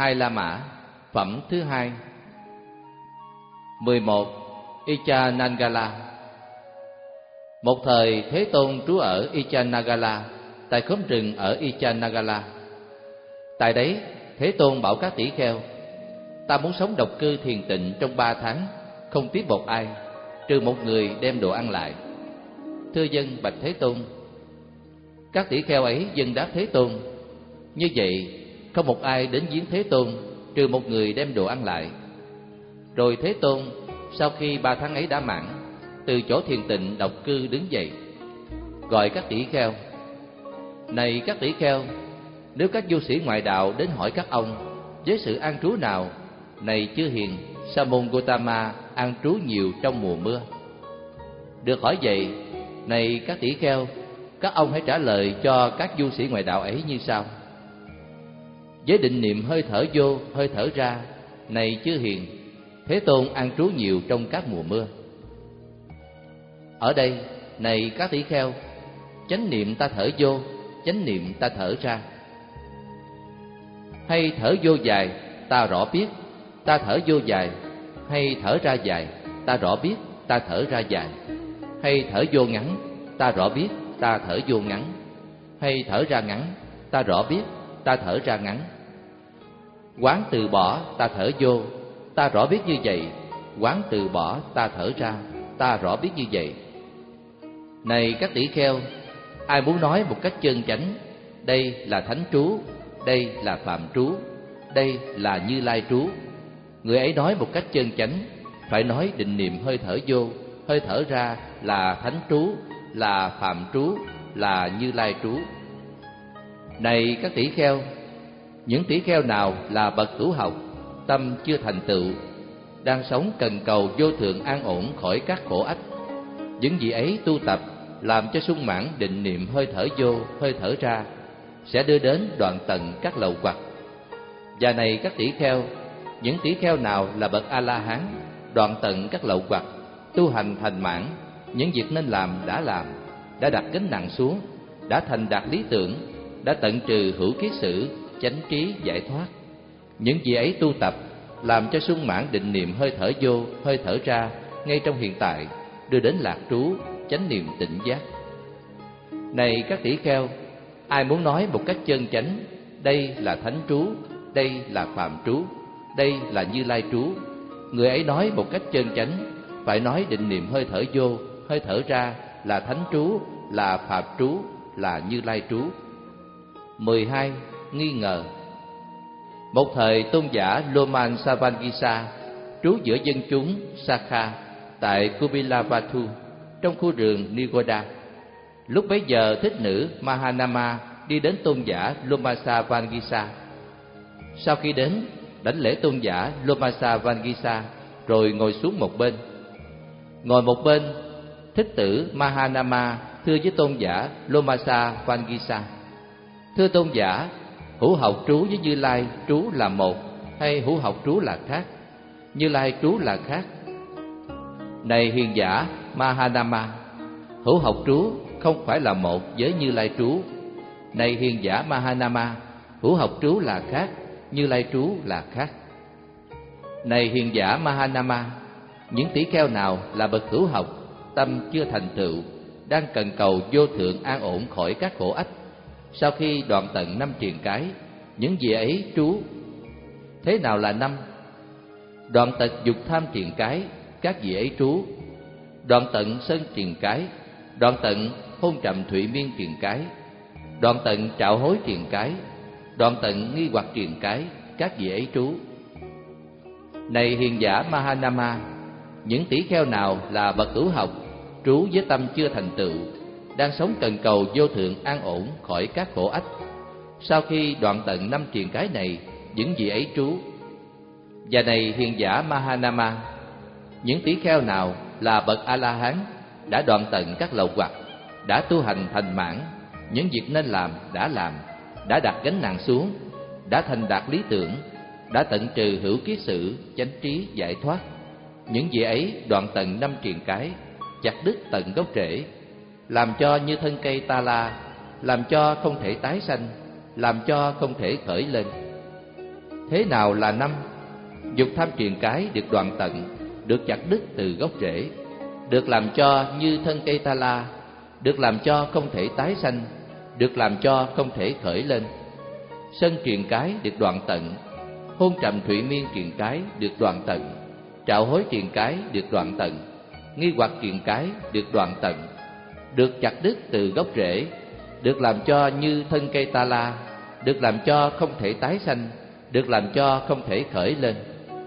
Hai La Mã, phẩm thứ hai. Mười một. Ichanagala. Một thời Thế Tôn trú ở Ichanagala, tại khóm rừng ở Ichanagala. Tại đấy, Thế Tôn bảo các tỷ kheo: ta muốn sống độc cư thiền tịnh trong ba tháng, không tiếp một ai, trừ một người đem đồ ăn lại. Thưa dân bạch Thế Tôn. Các tỷ kheo ấy dâng đáp Thế Tôn: như vậy, không một ai đến viếng Thế Tôn, trừ một người đem đồ ăn lại. Rồi Thế Tôn, sau khi ba tháng ấy đã mãn, từ chỗ thiền tịnh độc cư đứng dậy, gọi các tỷ kheo: này các tỷ kheo, nếu các du sĩ ngoại đạo đến hỏi các ông với sự an trú nào, này chư hiền, Sa môn Gotama an trú nhiều trong mùa mưa? Được hỏi vậy, này các tỷ kheo, các ông hãy trả lời cho các du sĩ ngoại đạo ấy như sau: với định niệm hơi thở vô, hơi thở ra, này chư hiền, Thế Tôn an trú nhiều trong các mùa mưa. Ở đây, này các tỷ kheo, chánh niệm ta thở vô, chánh niệm ta thở ra. Hay thở vô dài, ta rõ biết, ta thở vô dài. Hay thở ra dài, ta rõ biết, ta thở ra dài. Hay thở vô ngắn, ta rõ biết, ta thở vô ngắn. Hay thở ra ngắn, ta rõ biết, ta thở ra ngắn. Quán từ bỏ, ta thở vô, ta rõ biết như vậy. Quán từ bỏ, ta thở ra, ta rõ biết như vậy. Này các tỷ kheo, ai muốn nói một cách chân chánh, đây là thánh trú, đây là phạm trú, đây là Như Lai trú, người ấy nói một cách chân chánh, phải nói định niệm hơi thở vô, hơi thở ra là thánh trú, là phạm trú, là Như Lai trú. Này các tỷ kheo, những tỷ kheo nào là bậc hữu học, tâm chưa thành tựu, đang sống cần cầu vô thượng an ổn khỏi các khổ ách, những vị ấy tu tập làm cho sung mãn định niệm hơi thở vô, hơi thở ra, sẽ đưa đến đoạn tận các lậu hoặc. Và này các tỷ kheo, những tỷ kheo nào là bậc A La Hán, đoạn tận các lậu hoặc, tu hành thành mãn, những việc nên làm đã làm, đã đặt gánh nặng xuống, đã thành đạt lý tưởng, đã tận trừ hữu kiết sử, chánh trí giải thoát. Những vị ấy tu tập làm cho sung mãn định niệm hơi thở vô, hơi thở ra ngay trong hiện tại, đưa đến lạc trú, chánh niệm tỉnh giác. Này các tỷ kheo, ai muốn nói một cách chân chánh, đây là thánh trú, đây là phạm trú, đây là Như Lai trú, người ấy nói một cách chân chánh, phải nói định niệm hơi thở vô, hơi thở ra là thánh trú, là phạm trú, là Như Lai trú. Mười hai. Nghi ngờ. Một thời tôn giả Loman Savangisa trú giữa dân chúng Sakha tại Kubilavatu trong khu rừng Nigoda. Lúc bấy giờ thích nữ Mahanama đi đến tôn giả Lomasa Vangisa. Sau khi đến, đảnh lễ tôn giả Lomasa Vangisa rồi ngồi xuống một bên. Ngồi một bên, thích tử Mahanama thưa với tôn giả Lomasa Vangisa: thưa tôn giả, hữu học trú với Như Lai trú là một, hay hữu học trú là khác? Như Lai trú là khác. Này hiền giả Mahanama, hữu học trú không phải là một với Như Lai trú. Này hiền giả Mahanama, hữu học trú là khác, Như Lai trú là khác. Này hiền giả Mahanama, những tỷ kheo nào là bậc hữu học, tâm chưa thành tựu, đang cần cầu vô thượng an ổn khỏi các khổ ách, sau khi đoạn tận năm triền cái, những vị ấy trú. Thế nào là năm? Đoạn tận dục tham triền cái, các vị ấy trú. Đoạn tận sân triền cái, đoạn tận hôn trầm thụy miên triền cái, đoạn tận trạo hối triền cái, đoạn tận nghi hoặc triền cái, các vị ấy trú. Này hiền giả Mahanama, những tỷ kheo nào là bậc hữu học, trú với tâm chưa thành tựu, đang sống cần cầu vô thượng an ổn khỏi các khổ ách, sau khi đoạn tận năm triền cái này, những vị ấy trú. Và này hiền giả Mahanama, những tỷ kheo nào là bậc A La Hán, đã đoạn tận các lậu hoặc, đã tu hành thành mãn, những việc nên làm đã làm, đã đặt gánh nặng xuống, đã thành đạt lý tưởng, đã tận trừ hữu kiết sử, chánh trí giải thoát. Những vị ấy đoạn tận năm triền cái, chặt đứt tận gốc rễ, làm cho như thân cây ta la, làm cho không thể tái sanh, làm cho không thể khởi lên. Thế nào là năm? Dục tham truyền cái được đoạn tận, được chặt đứt từ gốc rễ, được làm cho như thân cây ta la, được làm cho không thể tái sanh, được làm cho không thể khởi lên. Sân truyền cái được đoạn tận, hôn trầm thủy miên truyền cái được đoạn tận, trạo hối truyền cái được đoạn tận, nghi hoặc truyền cái được đoạn tận, được chặt đứt từ gốc rễ, được làm cho như thân cây ta la, được làm cho không thể tái sanh, được làm cho không thể khởi lên.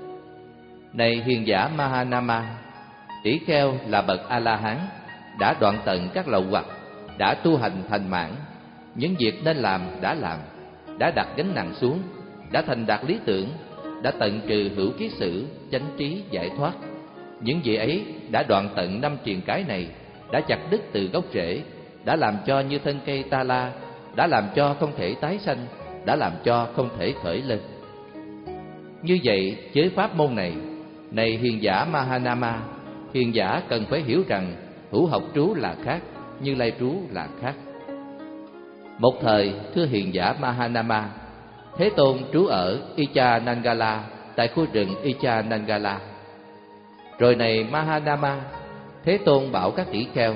Này hiền giả Mahanama, tỷ kheo là bậc A-la-hán, đã đoạn tận các lậu hoặc, đã tu hành thành mãn, những việc nên làm đã làm, đã đặt gánh nặng xuống, đã thành đạt lý tưởng, đã tận trừ hữu kiết sử, chánh trí giải thoát. Những vị ấy đã đoạn tận năm truyền cái này, đã chặt đứt từ gốc rễ, đã làm cho như thân cây ta la, đã làm cho không thể tái sanh, đã làm cho không thể khởi lên. Như vậy với pháp môn này, này hiền giả Mahanama, hiền giả cần phải hiểu rằng hữu học trú là khác, Như Lai trú là khác. Một thời, thưa hiền giả Mahanama, Thế Tôn trú ở Ichanangala, tại khu rừng Ichanangala. Rồi này Mahanama, Thế Tôn bảo các tỷ kheo: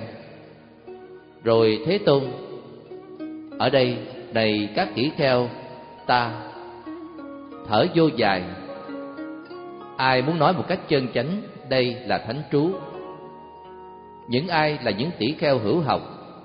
Rồi Thế Tôn, ở đây này các tỷ kheo, ta thở vô dài. Ai muốn nói một cách chân chánh, đây là thánh trú. Những ai là những tỷ kheo hữu học?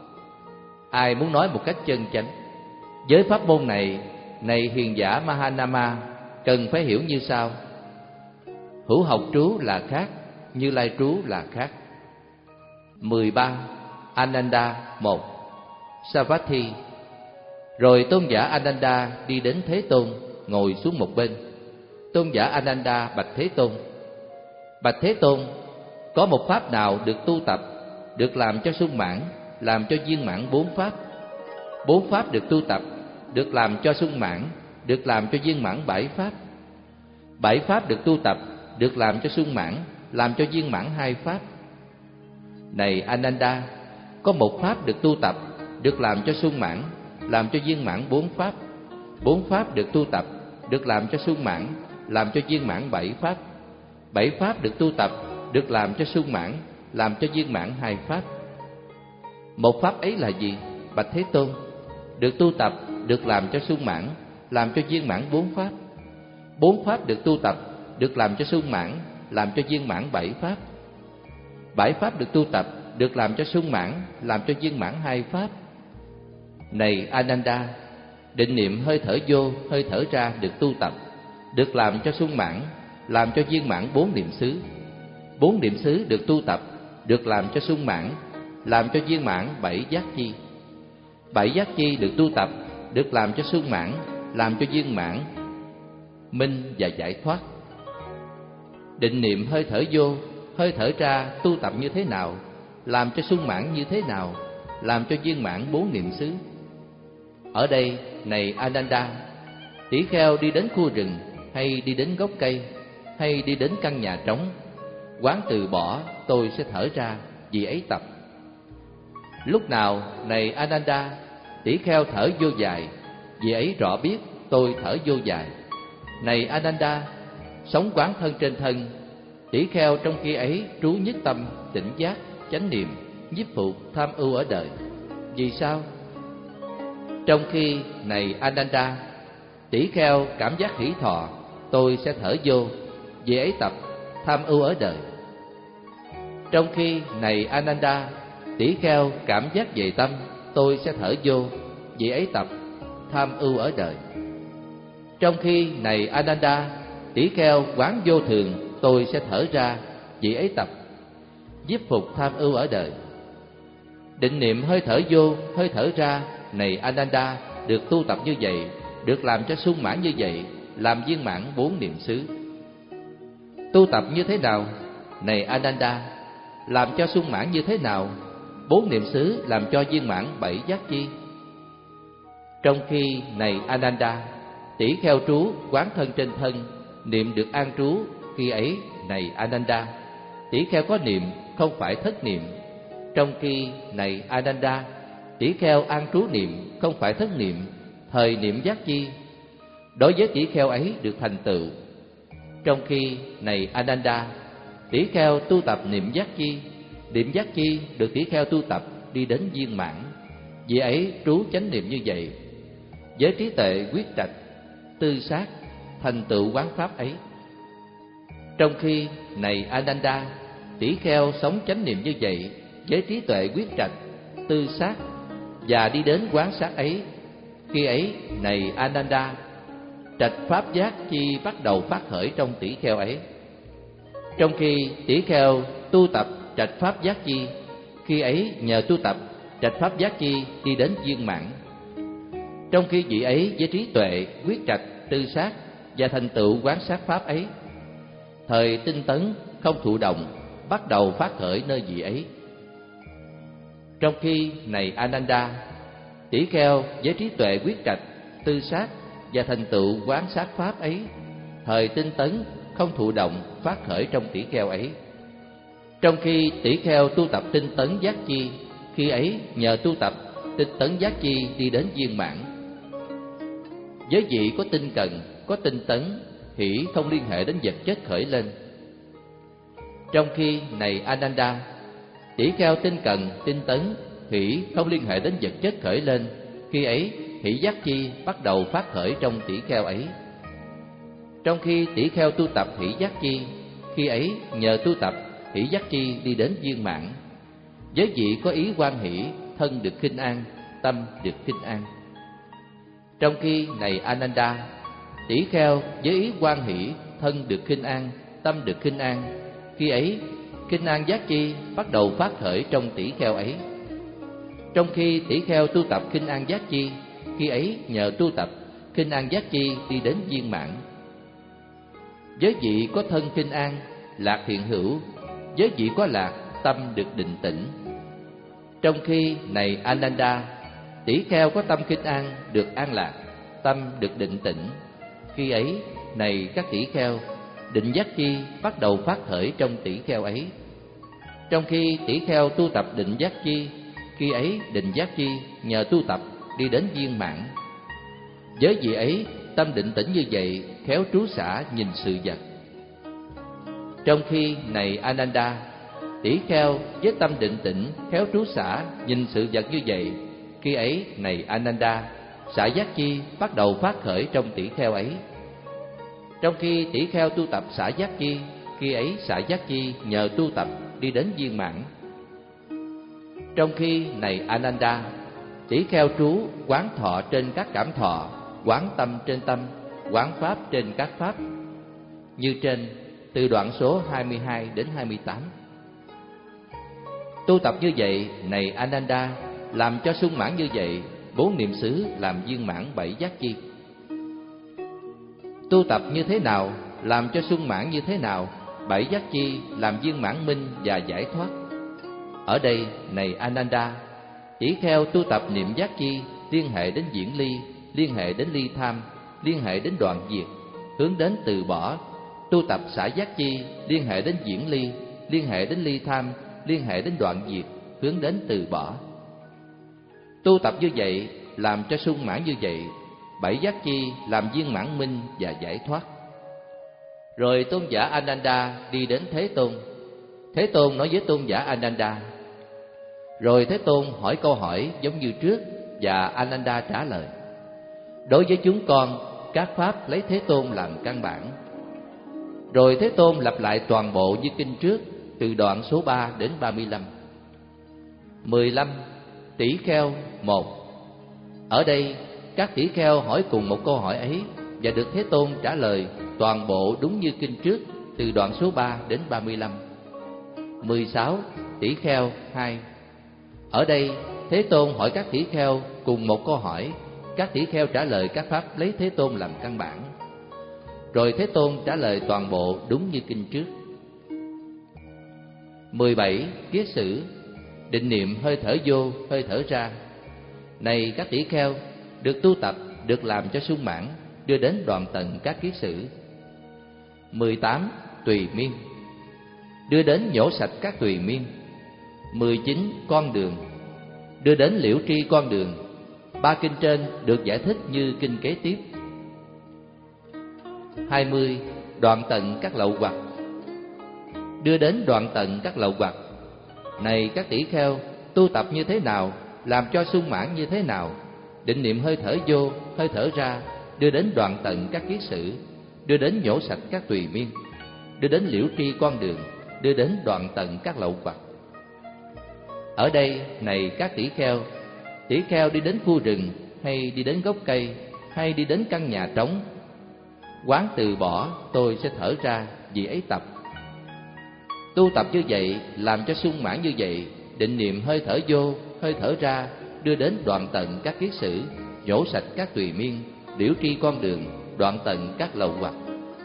Ai muốn nói một cách chân chánh? Với pháp môn này, này hiền giả Mahanama, cần phải hiểu như sau: hữu học trú là khác, Như Lai trú là khác. mười ba. Ananda một. Savatthi. Rồi tôn giả Ananda đi đến Thế Tôn, ngồi xuống một bên. Tôn giả Ananda bạch Thế Tôn: Bạch Thế Tôn, có một pháp nào được tu tập, được làm cho sung mãn, làm cho viên mãn bốn pháp? Bốn pháp được tu tập, được làm cho sung mãn, được làm cho viên mãn bảy pháp. Bảy pháp được tu tập, được làm cho sung mãn, làm cho viên mãn hai pháp. Này Ananda, có một pháp được tu tập, được làm cho sung mãn, làm cho viên mãn bốn pháp. Bốn pháp được tu tập, được làm cho sung mãn, làm cho viên mãn bảy pháp. Bảy pháp được tu tập, được làm cho sung mãn, làm cho viên mãn hai pháp. Một pháp ấy là gì? Bạch Thế Tôn, được tu tập, được làm cho sung mãn, làm cho viên mãn bốn pháp. Bốn pháp được tu tập, được làm cho sung mãn, làm cho viên mãn bảy pháp. Bảy pháp được tu tập, được làm cho sung mãn, làm cho viên mãn hai pháp. Này Ananda, định niệm hơi thở vô, hơi thở ra được tu tập, được làm cho sung mãn, làm cho viên mãn bốn niệm xứ. Bốn niệm xứ được tu tập, được làm cho sung mãn, làm cho viên mãn bảy giác chi. Bảy giác chi được tu tập, được làm cho sung mãn, làm cho viên mãn minh và giải thoát. Định niệm hơi thở vô, hơi thở ra tu tập như thế nào, làm cho sung mãn như thế nào, làm cho viên mãn bốn niệm xứ. Ở đây, này Ananda, tỷ kheo đi đến khu rừng, hay đi đến gốc cây, hay đi đến căn nhà trống, quán từ bỏ, tôi sẽ thở ra, vì ấy tập. Lúc nào, này Ananda, tỷ kheo thở vô dài, vì ấy rõ biết tôi thở vô dài. Này Ananda, sống quán thân trên thân, tỷ kheo trong khi ấy trú nhất tâm, tỉnh giác, chánh niệm, nhiếp phục, tham ưu ở đời. Vì sao? Trong khi, này Ananda, tỷ kheo cảm giác hỷ thọ, tôi sẽ thở vô, vì ấy tập, tham ưu ở đời. Trong khi, này Ananda, tỷ kheo cảm giác về tâm, tôi sẽ thở vô, vì ấy tập, tham ưu ở đời. Trong khi, này Ananda, tỷ kheo quán vô thường, tôi sẽ thở ra, vì ấy tập, nhiếp phục tham ưu ở đời. Định niệm hơi thở vô, hơi thở ra, này Ananda, được tu tập như vậy, được làm cho sung mãn như vậy, làm viên mãn bốn niệm xứ. Tu tập như thế nào? Này Ananda, làm cho sung mãn như thế nào? Bốn niệm xứ làm cho viên mãn bảy giác chi. Trong khi, này Ananda, tỷ kheo trú quán thân trên thân, niệm được an trú, khi ấy, này Ananda, tỷ kheo có niệm, không phải thất niệm. Trong khi, này Ananda, tỷ kheo an trú niệm, không phải thất niệm, thời niệm giác chi. đối với tỷ kheo ấy được thành tựu. Trong khi này Ananda, tỷ kheo tu tập niệm giác chi, niệm giác chi được tỷ kheo tu tập đi đến viên mãn, vì ấy trú chánh niệm như vậy, với trí tuệ quyết trạch, tư sát, thành tựu quán pháp ấy. Trong khi này Ananda, tỷ kheo sống chánh niệm như vậy, với trí tuệ quyết trạch, tư sát và đi đến quán sát ấy, khi ấy này Ananda, trạch pháp giác chi bắt đầu phát khởi trong tỷ kheo ấy. Trong khi tỷ kheo tu tập trạch pháp giác chi, khi ấy nhờ tu tập trạch pháp giác chi đi đến viên mãn. Trong khi vị ấy với trí tuệ quyết trạch, tư sát và thành tựu quán sát pháp ấy, thời tinh tấn không thụ động bắt đầu phát khởi nơi vị ấy. Trong khi này Ananda, tỷ kheo với trí tuệ quyết trạch, tư sát và thành tựu quán sát pháp ấy, thời tinh tấn không thụ động phát khởi trong tỷ kheo ấy. Trong khi tỷ kheo tu tập tinh tấn giác chi, khi ấy nhờ tu tập tinh tấn giác chi đi đến viên mãn. Với vị có tinh cần, có tinh tấn, hỷ không liên hệ đến vật chất khởi lên. Trong khi này Ananda, tỷ kheo tinh cần, tinh tấn, hỷ không liên hệ đến vật chất khởi lên, khi ấy hỷ giác chi bắt đầu phát khởi trong tỷ kheo ấy. Trong khi tỷ kheo tu tập hỷ giác chi, khi ấy nhờ tu tập hỷ giác chi đi đến viên mãn. Với vị có ý hoan hỷ, thân được khinh an, tâm được khinh an. Trong khi này Ananda, tỷ kheo với ý hoan hỷ, thân được khinh an, tâm được khinh an, khi ấy khinh an giác chi bắt đầu phát khởi trong tỷ kheo ấy. Trong khi tỷ kheo tu tập khinh an giác chi, khi ấy nhờ tu tập khinh an giác chi đi đến viên mãn. Với vị có thân khinh an, lạc hiện hữu, với vị có lạc, tâm được định tĩnh. Trong khi này Ananda, tỷ kheo có tâm khinh an được an lạc, tâm được định tĩnh, khi ấy này các tỷ kheo, định giác chi bắt đầu phát khởi trong tỷ kheo ấy. Trong khi tỷ kheo tu tập định giác chi, khi ấy định giác chi nhờ tu tập đi đến viên mãn. Với vị ấy tâm định tĩnh như vậy, khéo trú xả nhìn sự vật. Trong khi này Ananda, tỷ kheo với tâm định tĩnh khéo trú xả nhìn sự vật như vậy, khi ấy này Ananda, xả giác chi bắt đầu phát khởi trong tỷ kheo ấy. Trong khi tỷ kheo tu tập xả giác chi, khi ấy xả giác chi nhờ tu tập đi đến viên mãn. Trong khi này Ananda, tỷ kheo trú quán thọ trên các cảm thọ, quán tâm trên tâm, quán pháp trên các pháp, như trên từ đoạn số hai mươi hai đến hai mươi tám. Tu tập như vậy này Ananda, làm cho sung mãn như vậy, bốn niệm xứ làm viên mãn bảy giác chi. Tu tập như thế nào, làm cho sung mãn như thế nào, bảy giác chi làm viên mãn minh và giải thoát. Ở đây này Ananda, tỷ kheo tu tập niệm giác chi liên hệ đến diễn ly, liên hệ đến ly tham, liên hệ đến đoạn diệt, hướng đến từ bỏ. Tu tập xả giác chi liên hệ đến diễn ly, liên hệ đến ly tham, liên hệ đến đoạn diệt, hướng đến từ bỏ. Tu tập như vậy làm cho sung mãn như vậy, bảy giác chi làm viên mãn minh và giải thoát. Rồi tôn giả Ananda đi đến Thế Tôn. Thế Tôn nói với tôn giả Ananda. Rồi Thế Tôn hỏi câu hỏi giống như trước, và Ananda trả lời. Đối với chúng con, các pháp lấy Thế Tôn làm căn bản. Rồi Thế Tôn lặp lại toàn bộ như kinh trước, từ đoạn số ba đến ba mươi lăm. mười lăm. Tỷ kheo một. Ở đây các tỷ kheo hỏi cùng một câu hỏi ấy, và được Thế Tôn trả lời toàn bộ đúng như kinh trước, từ đoạn số ba đến ba mươi lăm. mười sáu. Tỷ kheo hai. Ở đây Thế Tôn hỏi các tỷ kheo cùng một câu hỏi, các tỷ kheo trả lời các pháp lấy Thế Tôn làm căn bản. Rồi Thế Tôn trả lời toàn bộ đúng như kinh trước. mười bảy. Kiết sử. Định niệm hơi thở vô, hơi thở ra. Này các tỷ kheo, được tu tập, được làm cho sung mãn, đưa đến đoạn tận các kiết sử. mười tám. Tùy miên. Đưa đến nhổ sạch các tùy miên. mười chín. Con đường. Đưa đến liễu tri con đường. Ba kinh trên được giải thích như kinh kế tiếp. hai mươi. Đoạn tận các lậu hoặc. Đưa đến đoạn tận các lậu hoặc. Này các tỷ kheo, tu tập như thế nào, làm cho sung mãn như thế nào, định niệm hơi thở vô, hơi thở ra, đưa đến đoạn tận các kiết sử, đưa đến nhổ sạch các tùy miên, đưa đến liễu tri con đường, đưa đến đoạn tận các lậu hoặc. Ở đây, này các tỷ kheo, tỷ kheo đi đến khu rừng, hay đi đến gốc cây, hay đi đến căn nhà trống, quán từ bỏ tôi sẽ thở ra, vì ấy tập. Tu tập như vậy, làm cho sung mãn như vậy, định niệm hơi thở vô, hơi thở ra, đưa đến đoạn tận các kiết sử, nhổ sạch các tùy miên, liễu tri con đường, đoạn tận các lậu hoặc.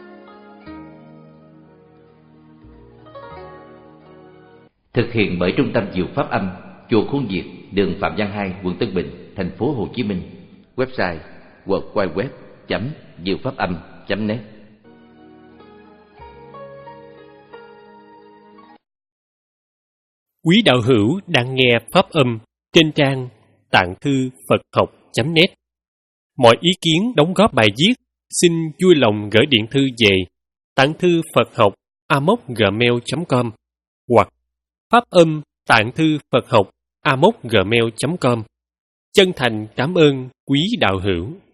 Thực hiện bởi Trung tâm Diệu Pháp Âm, chùa Khuôn Việt, đường Phạm Văn hai, quận Tân Bình, thành phố Hồ Chí Minh. Website w w w chấm diệu pháp âm chấm net. Quý đạo hữu đang nghe Pháp Âm trên trang tạng thư Phật học chấm net. Mọi ý kiến đóng góp bài viết xin vui lòng gửi điện thư về tạng thư Phật học a m o gmail chấm com hoặc Pháp Âm tạng thư Phật học a m o gmail chấm com. Chân thành cảm ơn quý đạo hữu.